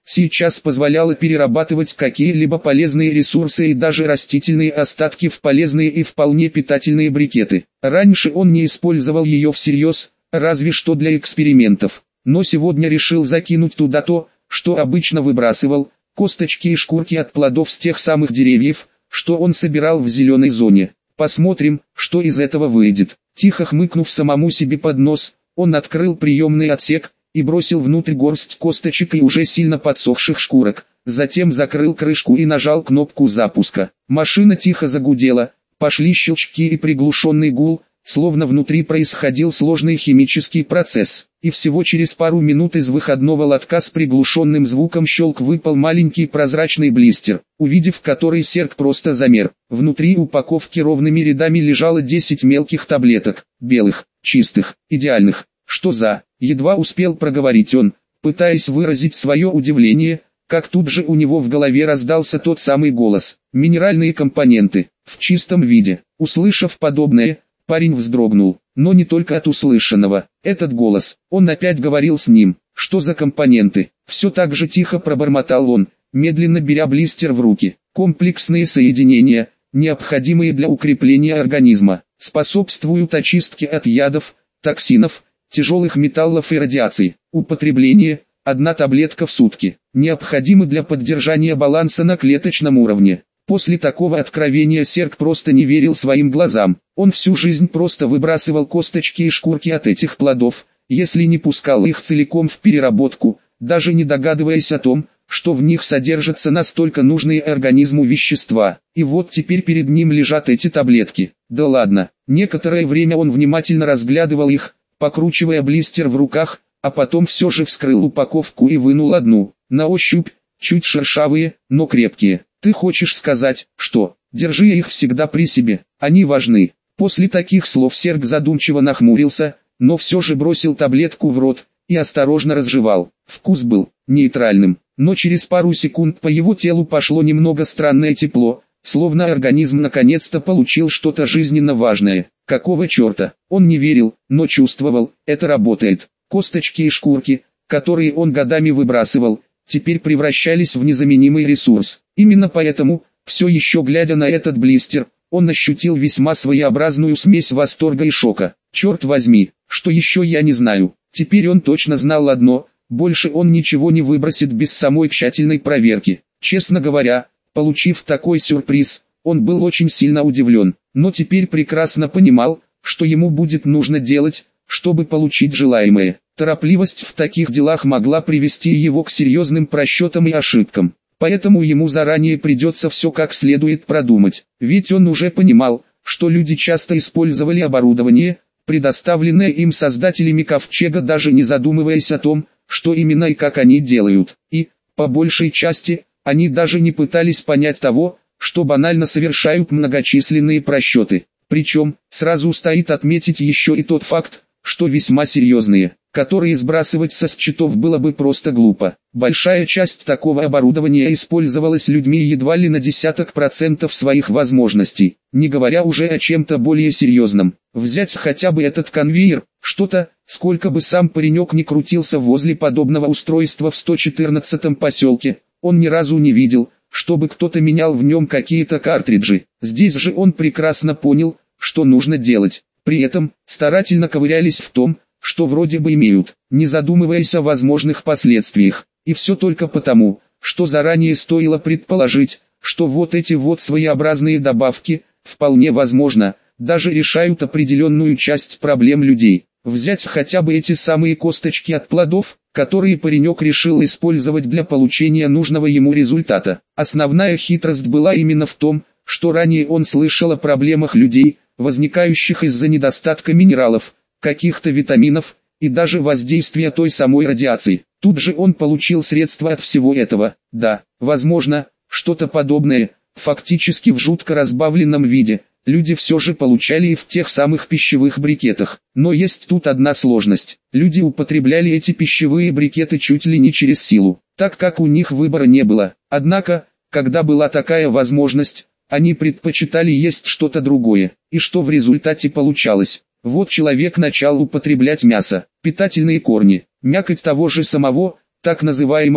сейчас позволяла перерабатывать какие-либо полезные ресурсы и даже растительные остатки в полезные и вполне питательные брикеты. Раньше он не использовал ее всерьез, разве что для экспериментов, но сегодня решил закинуть туда то, что обычно выбрасывал, косточки и шкурки от плодов с тех самых деревьев, что он собирал в зеленой зоне. Посмотрим, что из этого выйдет. Тихо хмыкнув самому себе под нос, он открыл приемный отсек и бросил внутрь горсть косточек и уже сильно подсохших шкурок. Затем закрыл крышку и нажал кнопку запуска. Машина тихо загудела, пошли щелчки и приглушенный гул, словно внутри происходил сложный химический процесс. И всего через пару минут из выходного лотка с приглушенным звуком щелк выпал маленький прозрачный блистер, увидев который Серг просто замер. Внутри упаковки ровными рядами лежало десять мелких таблеток, белых, чистых, идеальных. Что за... Едва успел проговорить он, пытаясь выразить свое удивление, как тут же у него в голове раздался тот самый голос. Минеральные компоненты, в чистом виде. Услышав подобное, парень вздрогнул, но не только от услышанного. Этот голос, он опять говорил с ним. Что за компоненты? Все так же тихо пробормотал он, медленно беря блистер в руки. Комплексные соединения, необходимые для укрепления организма, способствуют очистке от ядов, токсинов, тяжелых металлов и радиации. Употребление – одна таблетка в сутки. Необходимы для поддержания баланса на клеточном уровне. После такого откровения Серг просто не верил своим глазам. Он всю жизнь просто выбрасывал косточки и шкурки от этих плодов, если не пускал их целиком в переработку, даже не догадываясь о том, что в них содержатся настолько нужные организму вещества. И вот теперь перед ним лежат эти таблетки. Да ладно. Некоторое время он внимательно разглядывал их, покручивая блистер в руках, а потом все же вскрыл упаковку и вынул одну. На ощупь, чуть шершавые, но крепкие. Ты хочешь сказать, что, держи их всегда при себе, они важны. После таких слов Серг задумчиво нахмурился, но все же бросил таблетку в рот и осторожно разжевал. Вкус был нейтральным, но через пару секунд по его телу пошло немного странное тепло, словно организм наконец-то получил что-то жизненно важное. Какого черта? Он не верил, но чувствовал, это работает. Косточки и шкурки, которые он годами выбрасывал, теперь превращались в незаменимый ресурс. Именно поэтому, все еще глядя на этот блистер, он ощутил весьма своеобразную смесь восторга и шока. Черт возьми, что еще я не знаю. Теперь он точно знал одно, больше он ничего не выбросит без самой тщательной проверки. Честно говоря, получив такой сюрприз, он был очень сильно удивлен, но теперь прекрасно понимал, что ему будет нужно делать, чтобы получить желаемое. Торопливость в таких делах могла привести его к серьезным просчетам и ошибкам. Поэтому ему заранее придется все как следует продумать. Ведь он уже понимал, что люди часто использовали оборудование, предоставленное им создателями Ковчега, даже не задумываясь о том, что именно и как они делают. И, по большей части, они даже не пытались понять того, что банально совершают многочисленные просчеты. Причем, сразу стоит отметить еще и тот факт, что весьма серьезные, которые сбрасывать со счетов было бы просто глупо. Большая часть такого оборудования использовалась людьми едва ли на десяток процентов своих возможностей, не говоря уже о чем-то более серьезном. Взять хотя бы этот конвейер, что-то, сколько бы сам паренек не крутился возле подобного устройства в сто четырнадцатом поселке, он ни разу не видел, чтобы кто-то менял в нем какие-то картриджи. Здесь же он прекрасно понял, что нужно делать. При этом, старательно ковырялись в том, что вроде бы имеют, не задумываясь о возможных последствиях. И все только потому, что заранее стоило предположить, что вот эти вот своеобразные добавки, вполне возможно, даже решают определенную часть проблем людей. Взять хотя бы эти самые косточки от плодов, которые паренек решил использовать для получения нужного ему результата. Основная хитрость была именно в том, что ранее он слышал о проблемах людей, возникающих из-за недостатка минералов, каких-то витаминов, и даже воздействия той самой радиации. Тут же он получил средства от всего этого. Да, возможно, что-то подобное, фактически в жутко разбавленном виде, люди все же получали и в тех самых пищевых брикетах. Но есть тут одна сложность. Люди употребляли эти пищевые брикеты чуть ли не через силу, так как у них выбора не было. Однако, когда была такая возможность, они предпочитали есть что-то другое. И что в результате получалось? Вот человек начал употреблять мясо, питательные корни, мякоть того же самого, так называемого,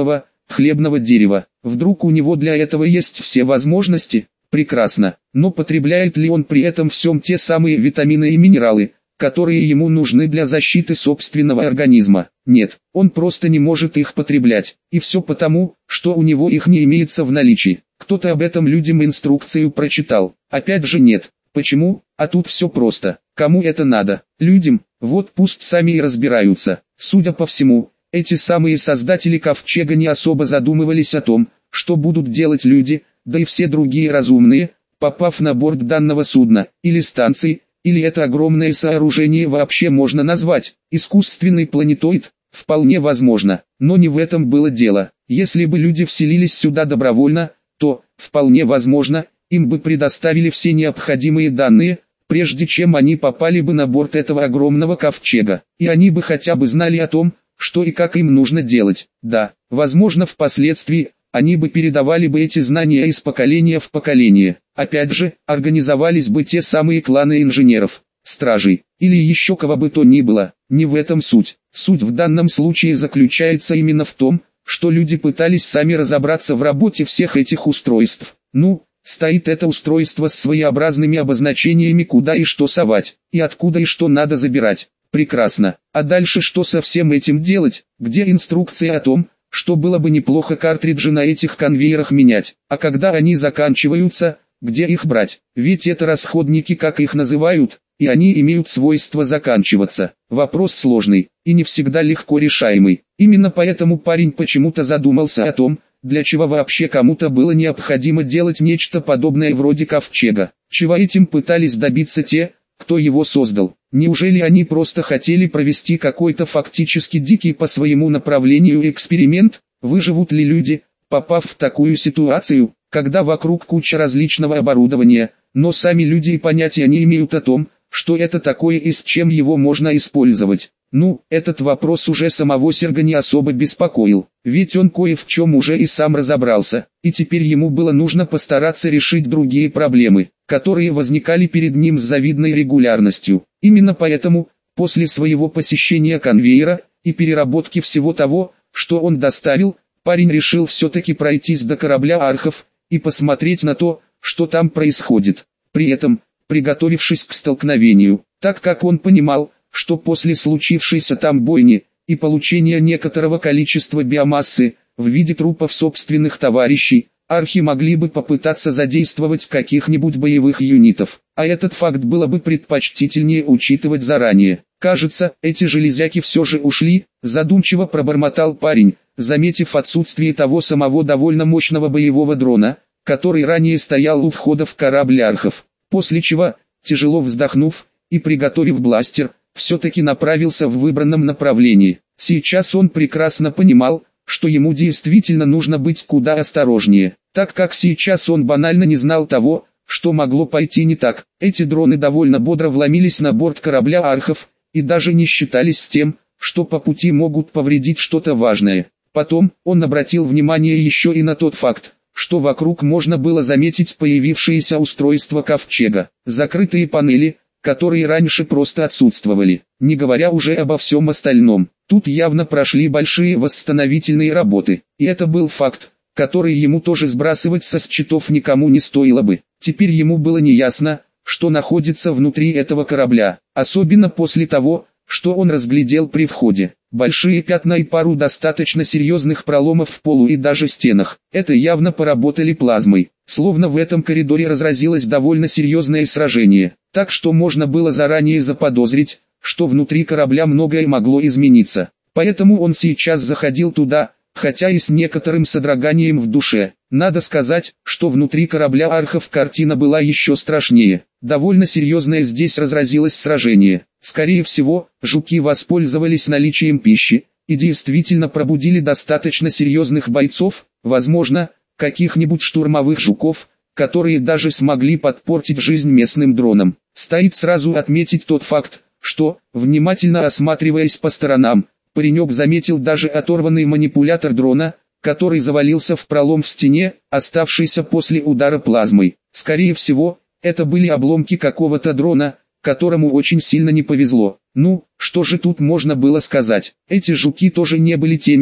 хлебного дерева. Вдруг у него для этого есть все возможности? Прекрасно. Но потребляет ли он при этом всем те самые витамины и минералы, которые ему нужны для защиты собственного организма? Нет, он просто не может их потреблять. И все потому, что у него их не имеется в наличии. Кто-то об этом людям инструкцию прочитал. Опять же нет. Почему? А тут все просто. Кому это надо? Людям. Вот пусть сами и разбираются. Судя по всему, эти самые создатели ковчега не особо задумывались о том, что будут делать люди, да и все другие разумные, попав на борт данного судна, или станции, или это огромное сооружение вообще можно назвать искусственный планетоид. Вполне возможно, но не в этом было дело. Если бы люди вселились сюда добровольно, то, вполне возможно, им бы предоставили все необходимые данные, прежде чем они попали бы на борт этого огромного ковчега, и они бы хотя бы знали о том, что и как им нужно делать. Да, возможно, впоследствии они бы передавали бы эти знания из поколения в поколение. Опять же, организовались бы те самые кланы инженеров, стражей, или еще кого бы то ни было. Не в этом суть. Суть в данном случае заключается именно в том, что люди пытались сами разобраться в работе всех этих устройств. Ну, стоит это устройство с своеобразными обозначениями, куда и что совать, и откуда и что надо забирать. Прекрасно. А дальше что со всем этим делать? Где инструкция о том, что было бы неплохо картриджи на этих конвейерах менять? А когда они заканчиваются, где их брать? Ведь это расходники, как их называют, и они имеют свойство заканчиваться. Вопрос сложный, и не всегда легко решаемый. Именно поэтому парень почему-то задумался о том, для чего вообще кому-то было необходимо делать нечто подобное вроде ковчега. Чего этим пытались добиться те, кто его создал? Неужели они просто хотели провести какой-то фактически дикий по своему направлению эксперимент? Выживут ли люди, попав в такую ситуацию, когда вокруг куча различного оборудования, но сами люди и понятия не имеют о том, что это такое и с чем его можно использовать? Ну, этот вопрос уже самого Серга не особо беспокоил, ведь он кое в чем уже и сам разобрался, и теперь ему было нужно постараться решить другие проблемы, которые возникали перед ним с завидной регулярностью. Именно поэтому, после своего посещения конвейера и переработки всего того, что он доставил, парень решил все-таки пройтись до корабля Архов и посмотреть на то, что там происходит. При этом, приготовившись к столкновению, так как он понимал, что после случившейся там бойни и получения некоторого количества биомассы в виде трупов собственных товарищей, архи могли бы попытаться задействовать каких-нибудь боевых юнитов, а этот факт было бы предпочтительнее учитывать заранее. Кажется, эти железяки все же ушли, задумчиво пробормотал парень, заметив отсутствие того самого довольно мощного боевого дрона, который ранее стоял у входа в корабль архов, после чего, тяжело вздохнув и приготовив бластер, все-таки направился в выбранном направлении. Сейчас он прекрасно понимал, что ему действительно нужно быть куда осторожнее, так как сейчас он банально не знал того, что могло пойти не так. Эти дроны довольно бодро вломились на борт корабля Архов, и даже не считались с тем, что по пути могут повредить что-то важное. Потом, он обратил внимание еще и на тот факт, что вокруг можно было заметить появившиеся устройства ковчега, закрытые панели, которые раньше просто отсутствовали, не говоря уже обо всем остальном. Тут явно прошли большие восстановительные работы, и это был факт, который ему тоже сбрасывать со счетов никому не стоило бы. Теперь ему было неясно, что находится внутри этого корабля, особенно после того, что он разглядел при входе. Большие пятна и пару достаточно серьезных проломов в полу и даже стенах. Это явно поработали плазмой. Словно в этом коридоре разразилось довольно серьезное сражение. Так что можно было заранее заподозрить, что внутри корабля многое могло измениться. Поэтому он сейчас заходил туда, хотя и с некоторым содроганием в душе. Надо сказать, что внутри корабля Архов картина была еще страшнее. Довольно серьезное здесь разразилось сражение. Скорее всего, жуки воспользовались наличием пищи, и действительно пробудили достаточно серьезных бойцов, возможно, каких-нибудь штурмовых жуков, которые даже смогли подпортить жизнь местным дронам. Стоит сразу отметить тот факт, что, внимательно осматриваясь по сторонам, паренек заметил даже оторванный манипулятор дрона, который завалился в пролом в стене, оставшийся после удара плазмой. Скорее всего, это были обломки какого-то дрона, которому очень сильно не повезло. Ну, что же тут можно было сказать? Эти жуки тоже не были теми,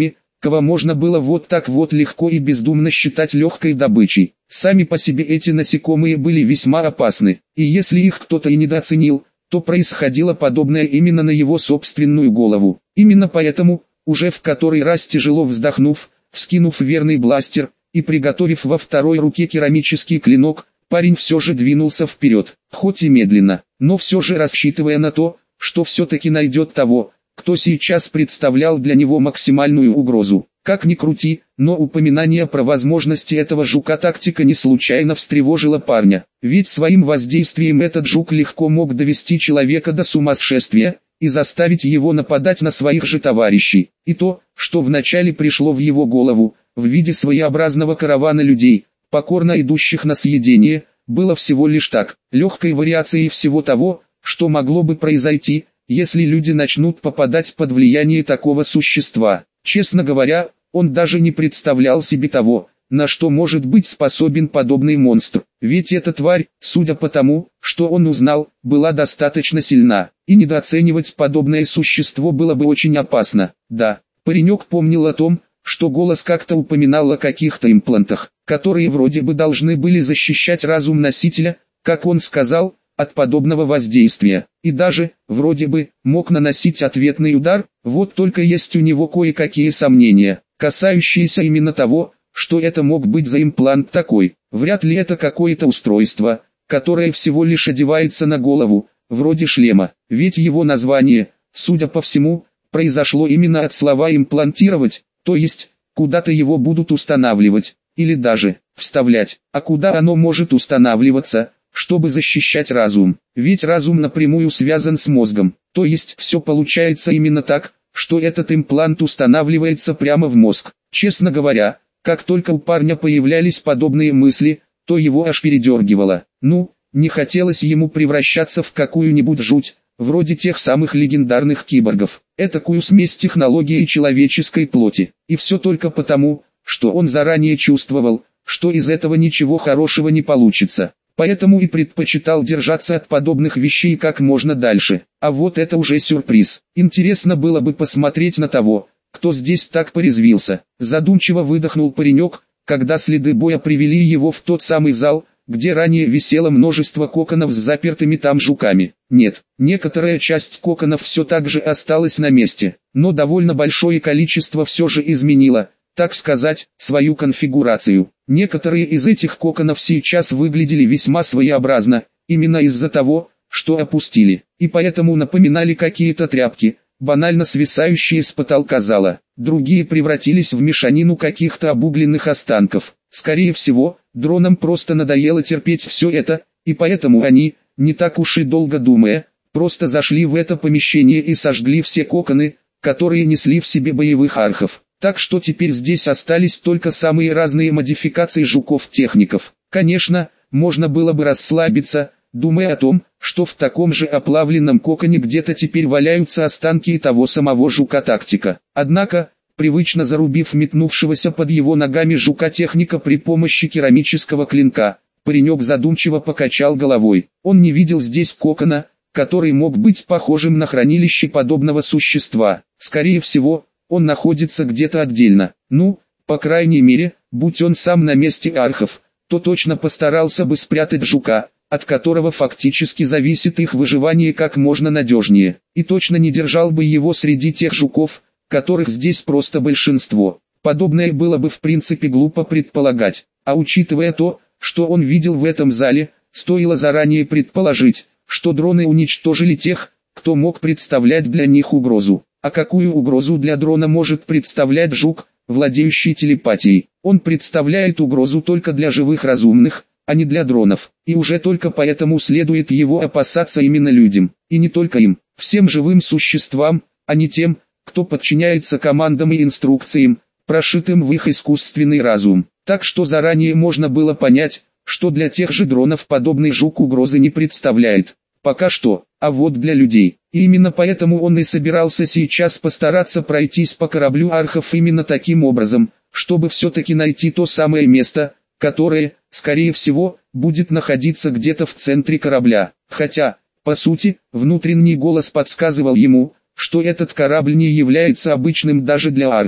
кого можно было вот так вот легко и бездумно считать легкой добычей. Сами по себе эти насекомые были весьма опасны, и если их кто-то и недооценил, то происходило подобное именно на его собственную голову. Именно поэтому, уже в который раз тяжело вздохнув, вскинув верный бластер и приготовив во второй руке керамический клинок, парень все же двинулся вперед, хоть и медленно, но все же рассчитывая на то, что все-таки найдет того, кто сейчас представлял для него максимальную угрозу. Как ни крути, но упоминание про возможности этого жука-тактика не случайно встревожило парня, ведь своим воздействием этот жук легко мог довести человека до сумасшествия и заставить его нападать на своих же товарищей. И то, что вначале пришло в его голову, в виде своеобразного каравана людей, покорно идущих на съедение, было всего лишь так, легкой вариацией всего того, что могло бы произойти, если люди начнут попадать под влияние такого существа. Честно говоря, он даже не представлял себе того, на что может быть способен подобный монстр, ведь эта тварь, судя по тому, что он узнал, была достаточно сильна, и недооценивать подобное существо было бы очень опасно. Да, паренек помнил о том, что голос как-то упоминал о каких-то имплантах, которые вроде бы должны были защищать разум носителя, как он сказал, от подобного воздействия, и даже, вроде бы, мог наносить ответный удар. Вот только есть у него кое-какие сомнения, касающиеся именно того, что это мог быть за имплант такой. Вряд ли это какое-то устройство, которое всего лишь одевается на голову, вроде шлема, ведь его название, судя по всему, произошло именно от слова «имплантировать», то есть, куда-то его будут устанавливать, или даже, вставлять, а куда оно может устанавливаться, чтобы защищать разум, ведь разум напрямую связан с мозгом, то есть все получается именно так, что этот имплант устанавливается прямо в мозг. Честно говоря, как только у парня появлялись подобные мысли, то его аж передергивало. Ну, не хотелось ему превращаться в какую-нибудь жуть, вроде тех самых легендарных киборгов, этакую смесь технологии и человеческой плоти. И все только потому, что он заранее чувствовал, что из этого ничего хорошего не получится. Поэтому и предпочитал держаться от подобных вещей как можно дальше. А вот это уже сюрприз. Интересно было бы посмотреть на того, кто здесь так порезвился. Задумчиво выдохнул паренек, когда следы боя привели его в тот самый зал, где ранее висело множество коконов с запертыми там жуками. Нет, некоторая часть коконов все так же осталась на месте, но довольно большое количество все же изменило, так сказать, свою конфигурацию. Некоторые из этих коконов сейчас выглядели весьма своеобразно, именно из-за того, что опустили, и поэтому напоминали какие-то тряпки, банально свисающие с потолка зала. Другие превратились в мешанину каких-то обугленных останков. Скорее всего, дронам просто надоело терпеть все это, и поэтому они, не так уж и долго думая, просто зашли в это помещение и сожгли все коконы, которые несли в себе боевых архов. Так что теперь здесь остались только самые разные модификации жуков-техников. Конечно, можно было бы расслабиться, думая о том, что в таком же оплавленном коконе где-то теперь валяются останки и того самого жука-тактика. Однако, привычно зарубив метнувшегося под его ногами жука-техника при помощи керамического клинка, паренек задумчиво покачал головой. Он не видел здесь кокона, который мог быть похожим на хранилище подобного существа. Скорее всего, он находится где-то отдельно. Ну, по крайней мере, будь он сам на месте архов, то точно постарался бы спрятать жука, от которого фактически зависит их выживание как можно надежнее, и точно не держал бы его среди тех жуков, которых здесь просто большинство. Подобное было бы в принципе глупо предполагать, а учитывая то, что он видел в этом зале, стоило заранее предположить, что дроны уничтожили тех, кто мог представлять для них угрозу. А какую угрозу для дрона может представлять жук, владеющий телепатией? Он представляет угрозу только для живых разумных, а не для дронов. И уже только поэтому следует его опасаться именно людям. И не только им, всем живым существам, а не тем, кто подчиняется командам и инструкциям, прошитым в их искусственный разум. Так что заранее можно было понять, что для тех же дронов подобный жук угрозы не представляет. Пока что, а вот для людей. И именно поэтому он и собирался сейчас постараться пройтись по кораблю архов именно таким образом, чтобы все-таки найти то самое место, которое, скорее всего, будет находиться где-то в центре корабля. Хотя, по сути, внутренний голос подсказывал ему, что этот корабль не является обычным даже для архов.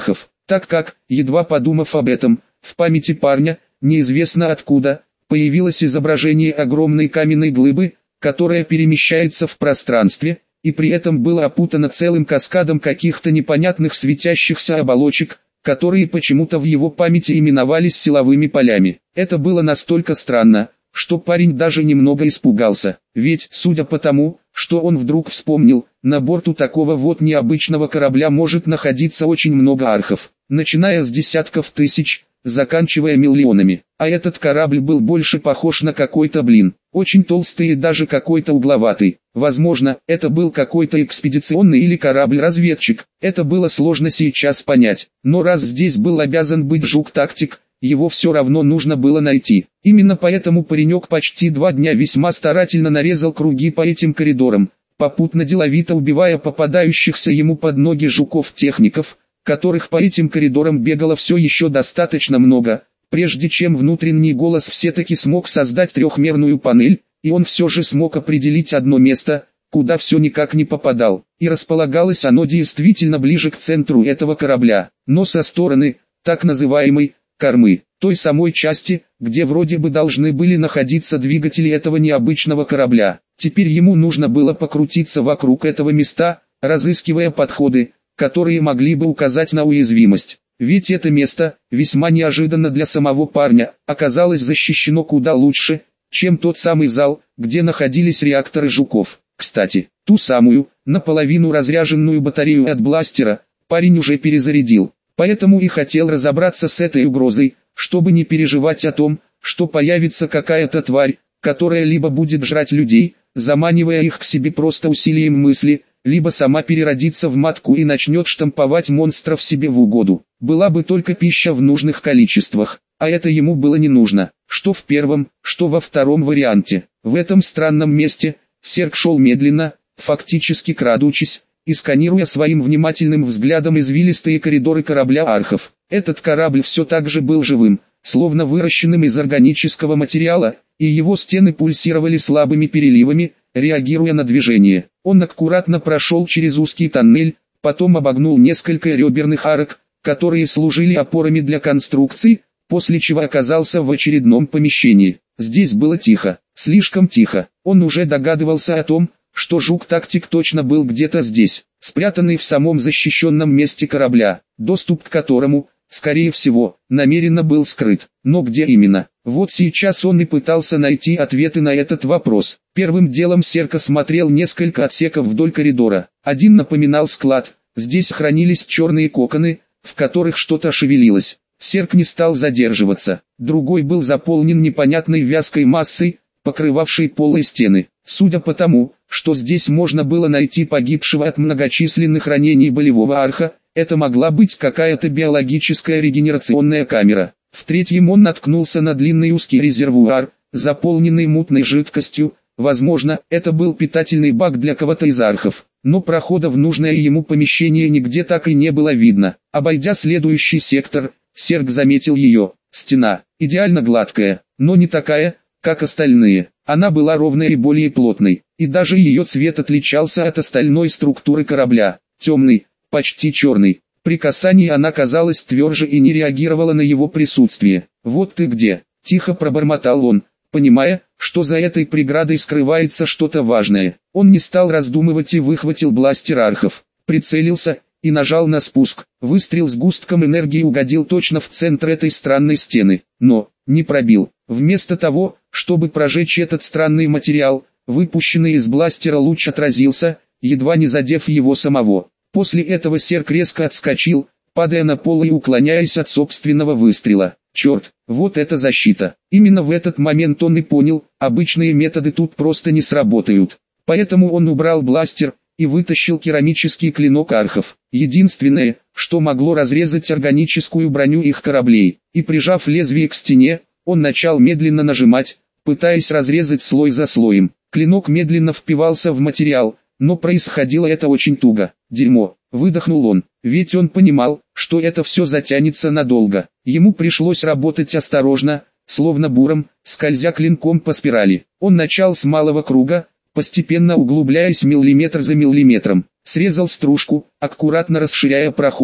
так как, едва подумав об этом, в памяти парня, неизвестно откуда, появилось изображение огромной каменной глыбы, которая перемещается в пространстве, и при этом было опутано целым каскадом каких-то непонятных светящихся оболочек, которые почему-то в его памяти именовались силовыми полями. Это было настолько странно, что парень даже немного испугался, ведь, судя по тому, что он вдруг вспомнил, на борту такого вот необычного корабля может находиться очень много архов, начиная с десятков тысяч, заканчивая миллионами. А этот корабль был больше похож на какой-то блин, очень толстый и даже какой-то угловатый. Возможно, это был какой-то экспедиционный или корабль-разведчик, это было сложно сейчас понять. Но раз здесь был обязан быть жук-тактик, его все равно нужно было найти. Именно поэтому паренек почти два дня весьма старательно нарезал круги по этим коридорам, попутно деловито убивая попадающихся ему под ноги жуков-техников, которых по этим коридорам бегало все еще достаточно много, прежде чем внутренний голос все-таки смог создать трехмерную панель, и он все же смог определить одно место, куда все никак не попадал, и располагалось оно действительно ближе к центру этого корабля, но со стороны, так называемой, кормы, той самой части, где вроде бы должны были находиться двигатели этого необычного корабля. Теперь ему нужно было покрутиться вокруг этого места, разыскивая подходы, которые могли бы указать на уязвимость. Ведь это место, весьма неожиданно для самого парня, оказалось защищено куда лучше, чем тот самый зал, где находились реакторы жуков. Кстати, ту самую, наполовину разряженную батарею от бластера, парень уже перезарядил. Поэтому и хотел разобраться с этой угрозой, чтобы не переживать о том, что появится какая-то тварь, которая либо будет жрать людей, заманивая их к себе просто усилием мысли, либо сама переродится в матку и начнет штамповать монстров себе в угоду. Была бы только пища в нужных количествах, а это ему было не нужно, что в первом, что во втором варианте. В этом странном месте Серг шел медленно, фактически крадучись, и сканируя своим внимательным взглядом извилистые коридоры корабля архов. Этот корабль все так же был живым, словно выращенным из органического материала, и его стены пульсировали слабыми переливами, реагируя на движение. Он аккуратно прошел через узкий тоннель, потом обогнул несколько реберных арок, которые служили опорами для конструкций, после чего оказался в очередном помещении. Здесь было тихо, слишком тихо. Он уже догадывался о том, что жук-тактик точно был где-то здесь, спрятанный в самом защищенном месте корабля, доступ к которому, скорее всего, намеренно был скрыт. Но где именно? Вот сейчас он и пытался найти ответы на этот вопрос. Первым делом Серг осмотрел несколько отсеков вдоль коридора. Один напоминал склад, здесь хранились черные коконы, в которых что-то шевелилось. Серг не стал задерживаться. Другой был заполнен непонятной вязкой массой, покрывавшей пол и стены. Судя по тому, что здесь можно было найти погибшего от многочисленных ранений болевого арха, это могла быть какая-то биологическая регенерационная камера. В третьем он наткнулся на длинный узкий резервуар, заполненный мутной жидкостью, возможно, это был питательный бак для кого-то из архов, но прохода в нужное ему помещение нигде так и не было видно. Обойдя следующий сектор, Серг заметил ее. Стена, идеально гладкая, но не такая, как остальные. Она была ровной и более плотной, и даже ее цвет отличался от остальной структуры корабля. Темный, почти черный. При касании она казалась тверже и не реагировала на его присутствие. «Вот ты где!» – тихо пробормотал он, понимая, что за этой преградой скрывается что-то важное. Он не стал раздумывать и выхватил бластер архов, прицелился и нажал на спуск. Выстрел с густком энергии угодил точно в центр этой странной стены, но не пробил. Вместо того, чтобы прожечь этот странный материал, выпущенный из бластера луч отразился, едва не задев его самого. После этого Серг резко отскочил, падая на пол и уклоняясь от собственного выстрела. Черт, вот это защита. Именно в этот момент он и понял, обычные методы тут просто не сработают. Поэтому он убрал бластер и вытащил керамический клинок архов. Единственное, что могло разрезать органическую броню их кораблей. И прижав лезвие к стене, он начал медленно нажимать, пытаясь разрезать слой за слоем. Клинок медленно впивался в материал, но происходило это очень туго. «Дерьмо», — выдохнул он, ведь он понимал, что это все затянется надолго. Ему пришлось работать осторожно, словно буром, скользя клинком по спирали. Он начал с малого круга, постепенно углубляясь миллиметр за миллиметром. Срезал стружку, аккуратно расширяя проход.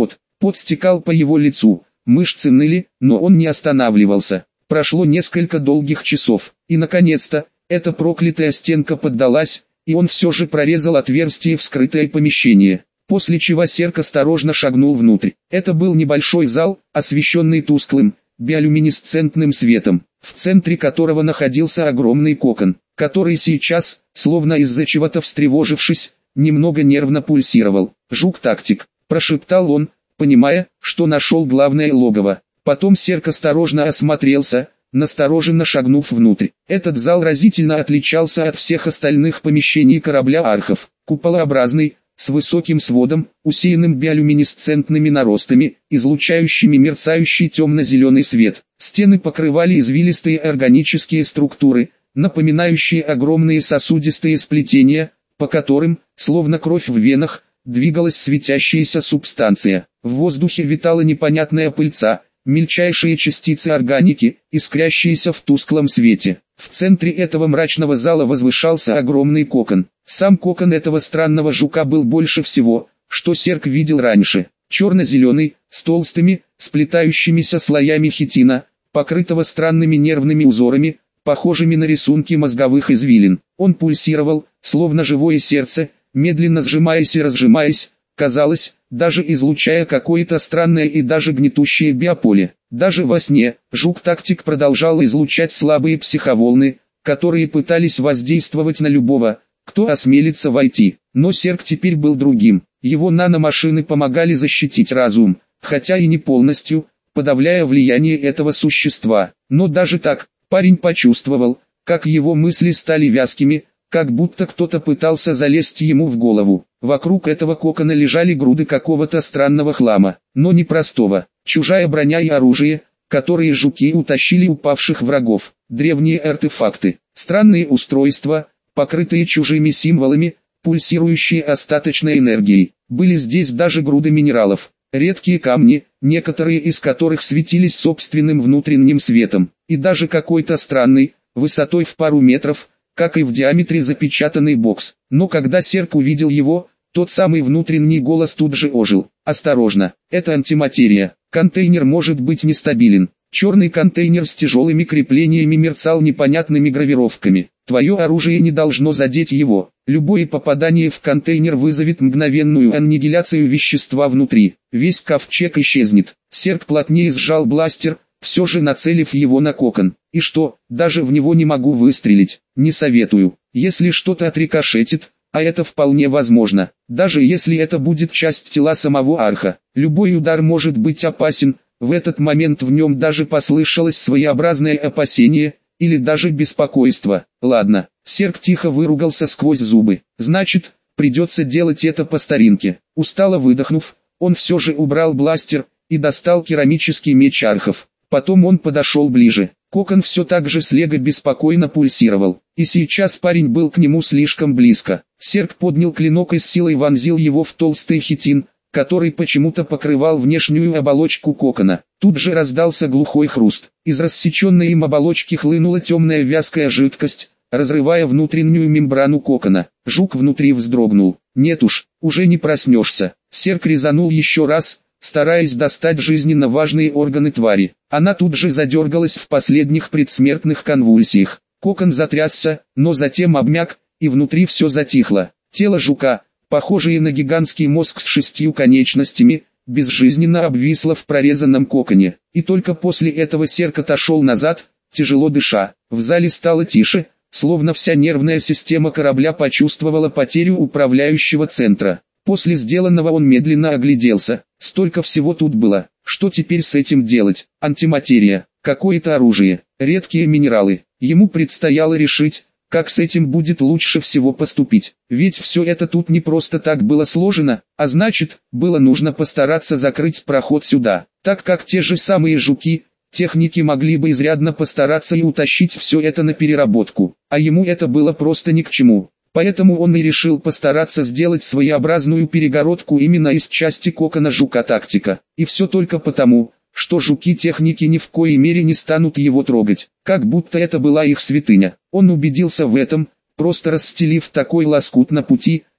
Пот стекал по его лицу, мышцы ныли, но он не останавливался. Прошло несколько долгих часов, и наконец-то, эта проклятая стенка поддалась, и он все же прорезал отверстие в скрытое помещение. После чего Серк осторожно шагнул внутрь. Это был небольшой зал, освещенный тусклым, биолюминесцентным светом, в центре которого находился огромный кокон, который сейчас, словно из-за чего-то встревожившись, немного нервно пульсировал. «Жук-тактик», – прошептал он, понимая, что нашел главное логово. Потом Серк осторожно осмотрелся, настороженно шагнув внутрь. Этот зал разительно отличался от всех остальных помещений корабля Архов. Куполообразный, с высоким сводом, усеянным биолюминесцентными наростами, излучающими мерцающий темно-зеленый свет. Стены покрывали извилистые органические структуры, напоминающие огромные сосудистые сплетения, по которым, словно кровь в венах, двигалась светящаяся субстанция. В воздухе витала непонятная пыльца, мельчайшие частицы органики, искрящиеся в тусклом свете. В центре этого мрачного зала возвышался огромный кокон. Сам кокон этого странного жука был больше всего, что Серк видел раньше. Черно-зеленый, с толстыми, сплетающимися слоями хитина, покрытого странными нервными узорами, похожими на рисунки мозговых извилин. Он пульсировал, словно живое сердце, медленно сжимаясь и разжимаясь, казалось, даже излучая какое-то странное и даже гнетущее биополе. Даже во сне, жук-тактик продолжал излучать слабые психоволны, которые пытались воздействовать на любого, кто осмелится войти. Но Серк теперь был другим. Его наномашины помогали защитить разум, хотя и не полностью, подавляя влияние этого существа. Но даже так, парень почувствовал, как его мысли стали вязкими, как будто кто-то пытался залезть ему в голову. Вокруг этого кокона лежали груды какого-то странного хлама, но не простого. Чужая броня и оружие, которые жуки утащили упавших врагов, древние артефакты, странные устройства, покрытые чужими символами, пульсирующие остаточной энергией. Были здесь даже груды минералов, редкие камни, некоторые из которых светились собственным внутренним светом, и даже какой-то странный, высотой в пару метров, как и в диаметре запечатанный бокс. Но когда Серк увидел его, тот самый внутренний голос тут же ожил. «Осторожно, это антиматерия, контейнер может быть нестабилен». Черный контейнер с тяжелыми креплениями мерцал непонятными гравировками. Твое оружие не должно задеть его. Любое попадание в контейнер вызовет мгновенную аннигиляцию вещества внутри. Весь ковчег исчезнет. Серк плотнее сжал бластер, все же нацелив его на кокон. И что, даже в него не могу выстрелить. Не советую. Если что-то отрикошетит, а это вполне возможно, даже если это будет часть тела самого Арха, любой удар может быть опасен. В этот момент в нем даже послышалось своеобразное опасение, или даже беспокойство. Ладно, Серк тихо выругался сквозь зубы. Значит, придется делать это по старинке. Устало выдохнув, он все же убрал бластер и достал керамический меч Архов. Потом он подошел ближе. Кокон все так же слегка беспокойно пульсировал. И сейчас парень был к нему слишком близко. Серк поднял клинок и с силой вонзил его в толстый хитин, который почему-то покрывал внешнюю оболочку кокона. Тут же раздался глухой хруст. Из рассеченной им оболочки хлынула темная вязкая жидкость, разрывая внутреннюю мембрану кокона. Жук внутри вздрогнул. Нет уж, уже не проснешься. Серк резанул еще раз, стараясь достать жизненно важные органы твари. Она тут же задергалась в последних предсмертных конвульсиях. Кокон затрясся, но затем обмяк, и внутри все затихло. Тело жука, похожее на гигантский мозг с шестью конечностями, безжизненно обвисло в прорезанном коконе. И только после этого Серк отошел назад, тяжело дыша. В зале стало тише, словно вся нервная система корабля почувствовала потерю управляющего центра. После сделанного он медленно огляделся. Столько всего тут было. Что теперь с этим делать? Антиматерия, какое-то оружие, редкие минералы. Ему предстояло решить, как с этим будет лучше всего поступить. Ведь все это тут не просто так было сложено, а значит, было нужно постараться закрыть проход сюда. Так как те же самые жуки, техники могли бы изрядно постараться и утащить все это на переработку. А ему это было просто ни к чему. Поэтому он и решил постараться сделать своеобразную перегородку именно из части кокона жука-тактика. И все только потому, что жуки-техники ни в коей мере не станут его трогать, как будто это была их святыня. Он убедился в этом, просто расстелив такой лоскут на пути,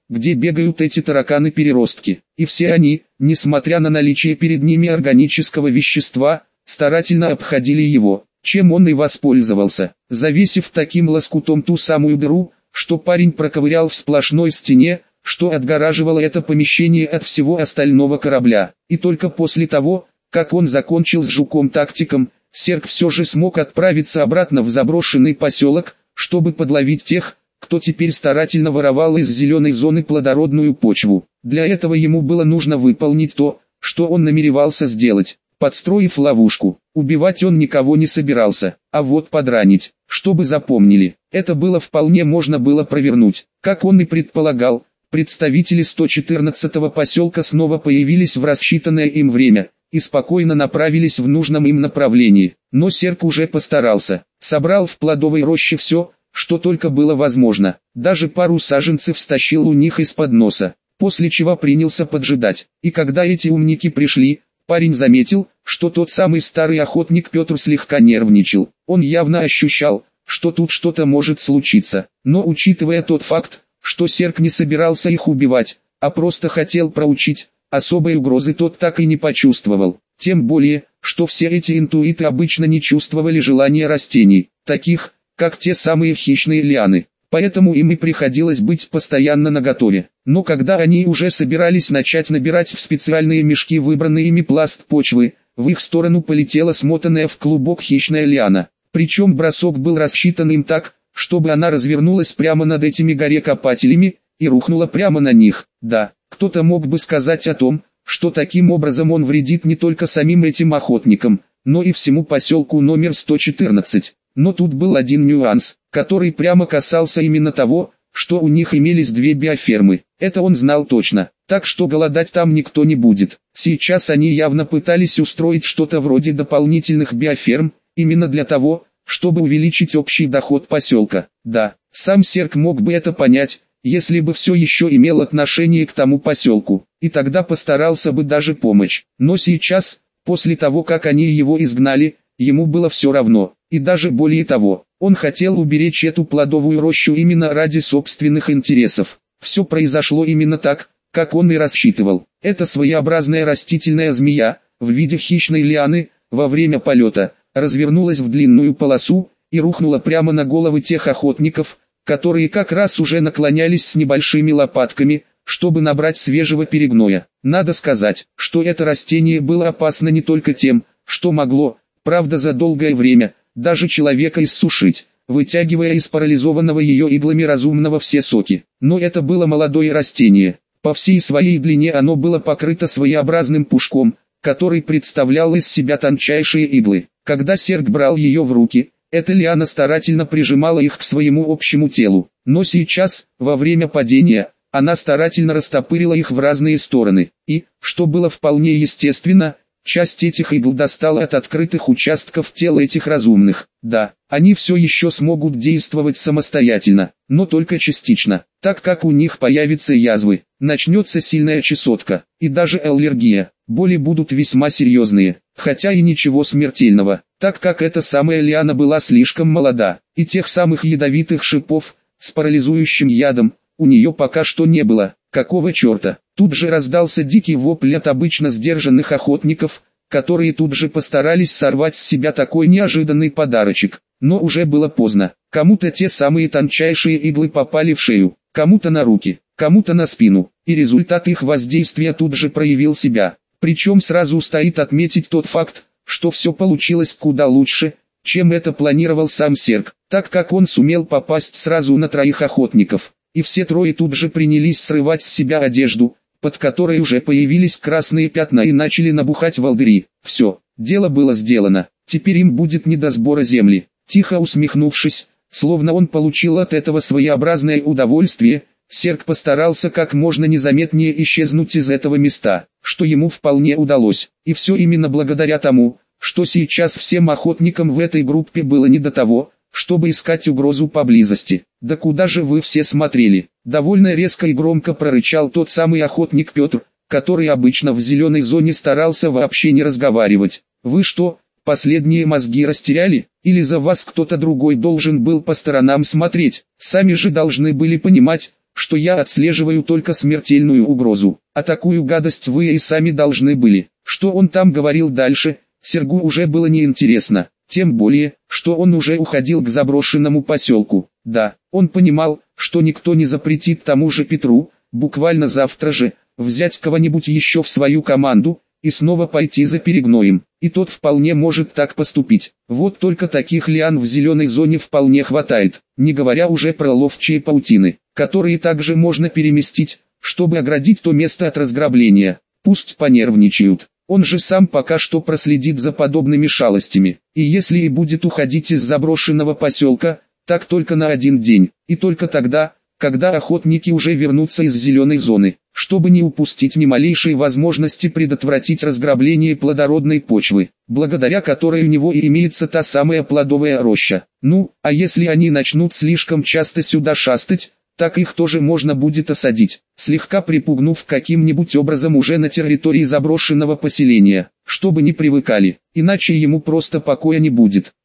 где бегают эти тараканы-переростки. И все они, несмотря на наличие перед ними органического вещества, старательно обходили его, чем он и воспользовался, завесив таким лоскутом ту самую дыру, что парень проковырял в сплошной стене, что отгораживало это помещение от всего остального корабля. И только после того, как он закончил с жуком-тактиком, Серк все же смог отправиться обратно в заброшенный поселок, чтобы подловить тех, кто теперь старательно воровал из зеленой зоны плодородную почву. Для этого ему было нужно выполнить то, что он намеревался сделать, подстроив ловушку. Убивать он никого не собирался, а вот подранить, чтобы запомнили, это было вполне можно было провернуть. Как он и предполагал, представители сто четырнадцатого поселка снова появились в рассчитанное им время и спокойно направились в нужном им направлении. Но Серк уже постарался, собрал в плодовой роще все, что только было возможно, даже пару саженцев стащил у них из-под носа, после чего принялся поджидать. И когда эти умники пришли, парень заметил, что тот самый старый охотник Петр слегка нервничал. Он явно ощущал, что тут что-то может случиться, но учитывая тот факт, что Серк не собирался их убивать, а просто хотел проучить, особой угрозы тот так и не почувствовал. Тем более, что все эти интуиты обычно не чувствовали желания растений, таких, как те самые хищные лианы, поэтому им и приходилось быть постоянно наготове. Но когда они уже собирались начать набирать в специальные мешки выбранный ими пласт почвы, в их сторону полетела смотанная в клубок хищная лиана. Причем бросок был рассчитан им так, чтобы она развернулась прямо над этими горе-копателями и рухнула прямо на них. Да, кто-то мог бы сказать о том, что таким образом он вредит не только самим этим охотникам, но и всему поселку номер сто четырнадцать. Но тут был один нюанс, который прямо касался именно того, что у них имелись две биофермы. Это он знал точно, так что голодать там никто не будет. Сейчас они явно пытались устроить что-то вроде дополнительных биоферм, именно для того, чтобы увеличить общий доход поселка. Да, сам Серк мог бы это понять, если бы все еще имел отношение к тому поселку, и тогда постарался бы даже помочь. Но сейчас, после того как они его изгнали, ему было все равно, и даже более того, он хотел уберечь эту плодовую рощу именно ради собственных интересов. Все произошло именно так, как он и рассчитывал. Эта своеобразная растительная змея, в виде хищной лианы, во время полета, развернулась в длинную полосу и рухнула прямо на головы тех охотников, которые как раз уже наклонялись с небольшими лопатками, чтобы набрать свежего перегноя. Надо сказать, что это растение было опасно не только тем, что могло, правда за долгое время, даже человека иссушить, вытягивая из парализованного ее иглами разумного все соки. Но это было молодое растение. По всей своей длине оно было покрыто своеобразным пушком, который представлял из себя тончайшие иглы. Когда Серк брал ее в руки, эта лиана старательно прижимала их к своему общему телу. Но сейчас, во время падения, она старательно растопырила их в разные стороны. И, что было вполне естественно, часть этих игл достала от открытых участков тела этих разумных. Да, они все еще смогут действовать самостоятельно, но только частично, так как у них появятся язвы, начнется сильная чесотка, и даже аллергия. Боли будут весьма серьезные, хотя и ничего смертельного, так как эта самая лиана была слишком молода, и тех самых ядовитых шипов, с парализующим ядом, у нее пока что не было. Какого черта? Тут же раздался дикий вопль от обычно сдержанных охотников, которые тут же постарались сорвать с себя такой неожиданный подарочек. Но уже было поздно. Кому-то те самые тончайшие иглы попали в шею, кому-то на руки, кому-то на спину, и результат их воздействия тут же проявил себя. Причем сразу стоит отметить тот факт, что все получилось куда лучше, чем это планировал сам Серк, так как он сумел попасть сразу на троих охотников. И все трое тут же принялись срывать с себя одежду, под которой уже появились красные пятна и начали набухать волдыри. Все, дело было сделано, теперь им будет не до сбора земли. Тихо усмехнувшись, словно он получил от этого своеобразное удовольствие, Серк постарался как можно незаметнее исчезнуть из этого места, что ему вполне удалось. И все именно благодаря тому, что сейчас всем охотникам в этой группе было не до того, чтобы искать угрозу поблизости. «Да куда же вы все смотрели?» Довольно резко и громко прорычал тот самый охотник Петр, который обычно в зеленой зоне старался вообще не разговаривать. «Вы что, последние мозги растеряли? Или за вас кто-то другой должен был по сторонам смотреть? Сами же должны были понимать, что я отслеживаю только смертельную угрозу, а такую гадость вы и сами должны были. Что он там говорил дальше, Сергу уже было неинтересно, тем более, что он уже уходил к заброшенному поселку. Да, он понимал, что никто не запретит тому же Петру, буквально завтра же, взять кого-нибудь еще в свою команду, и снова пойти за перегноем, и тот вполне может так поступить. Вот только таких лиан в зеленой зоне вполне хватает, не говоря уже про ловчие паутины, которые также можно переместить, чтобы оградить то место от разграбления. Пусть понервничают, он же сам пока что проследит за подобными шалостями, и если и будет уходить из заброшенного поселка, так только на один день, и только тогда, когда охотники уже вернутся из зеленой зоны, чтобы не упустить ни малейшей возможности предотвратить разграбление плодородной почвы, благодаря которой у него и имеется та самая плодовая роща. Ну, а если они начнут слишком часто сюда шастать, так их тоже можно будет осадить, слегка припугнув каким-нибудь образом уже на территории заброшенного поселения, чтобы не привыкали, иначе ему просто покоя не будет.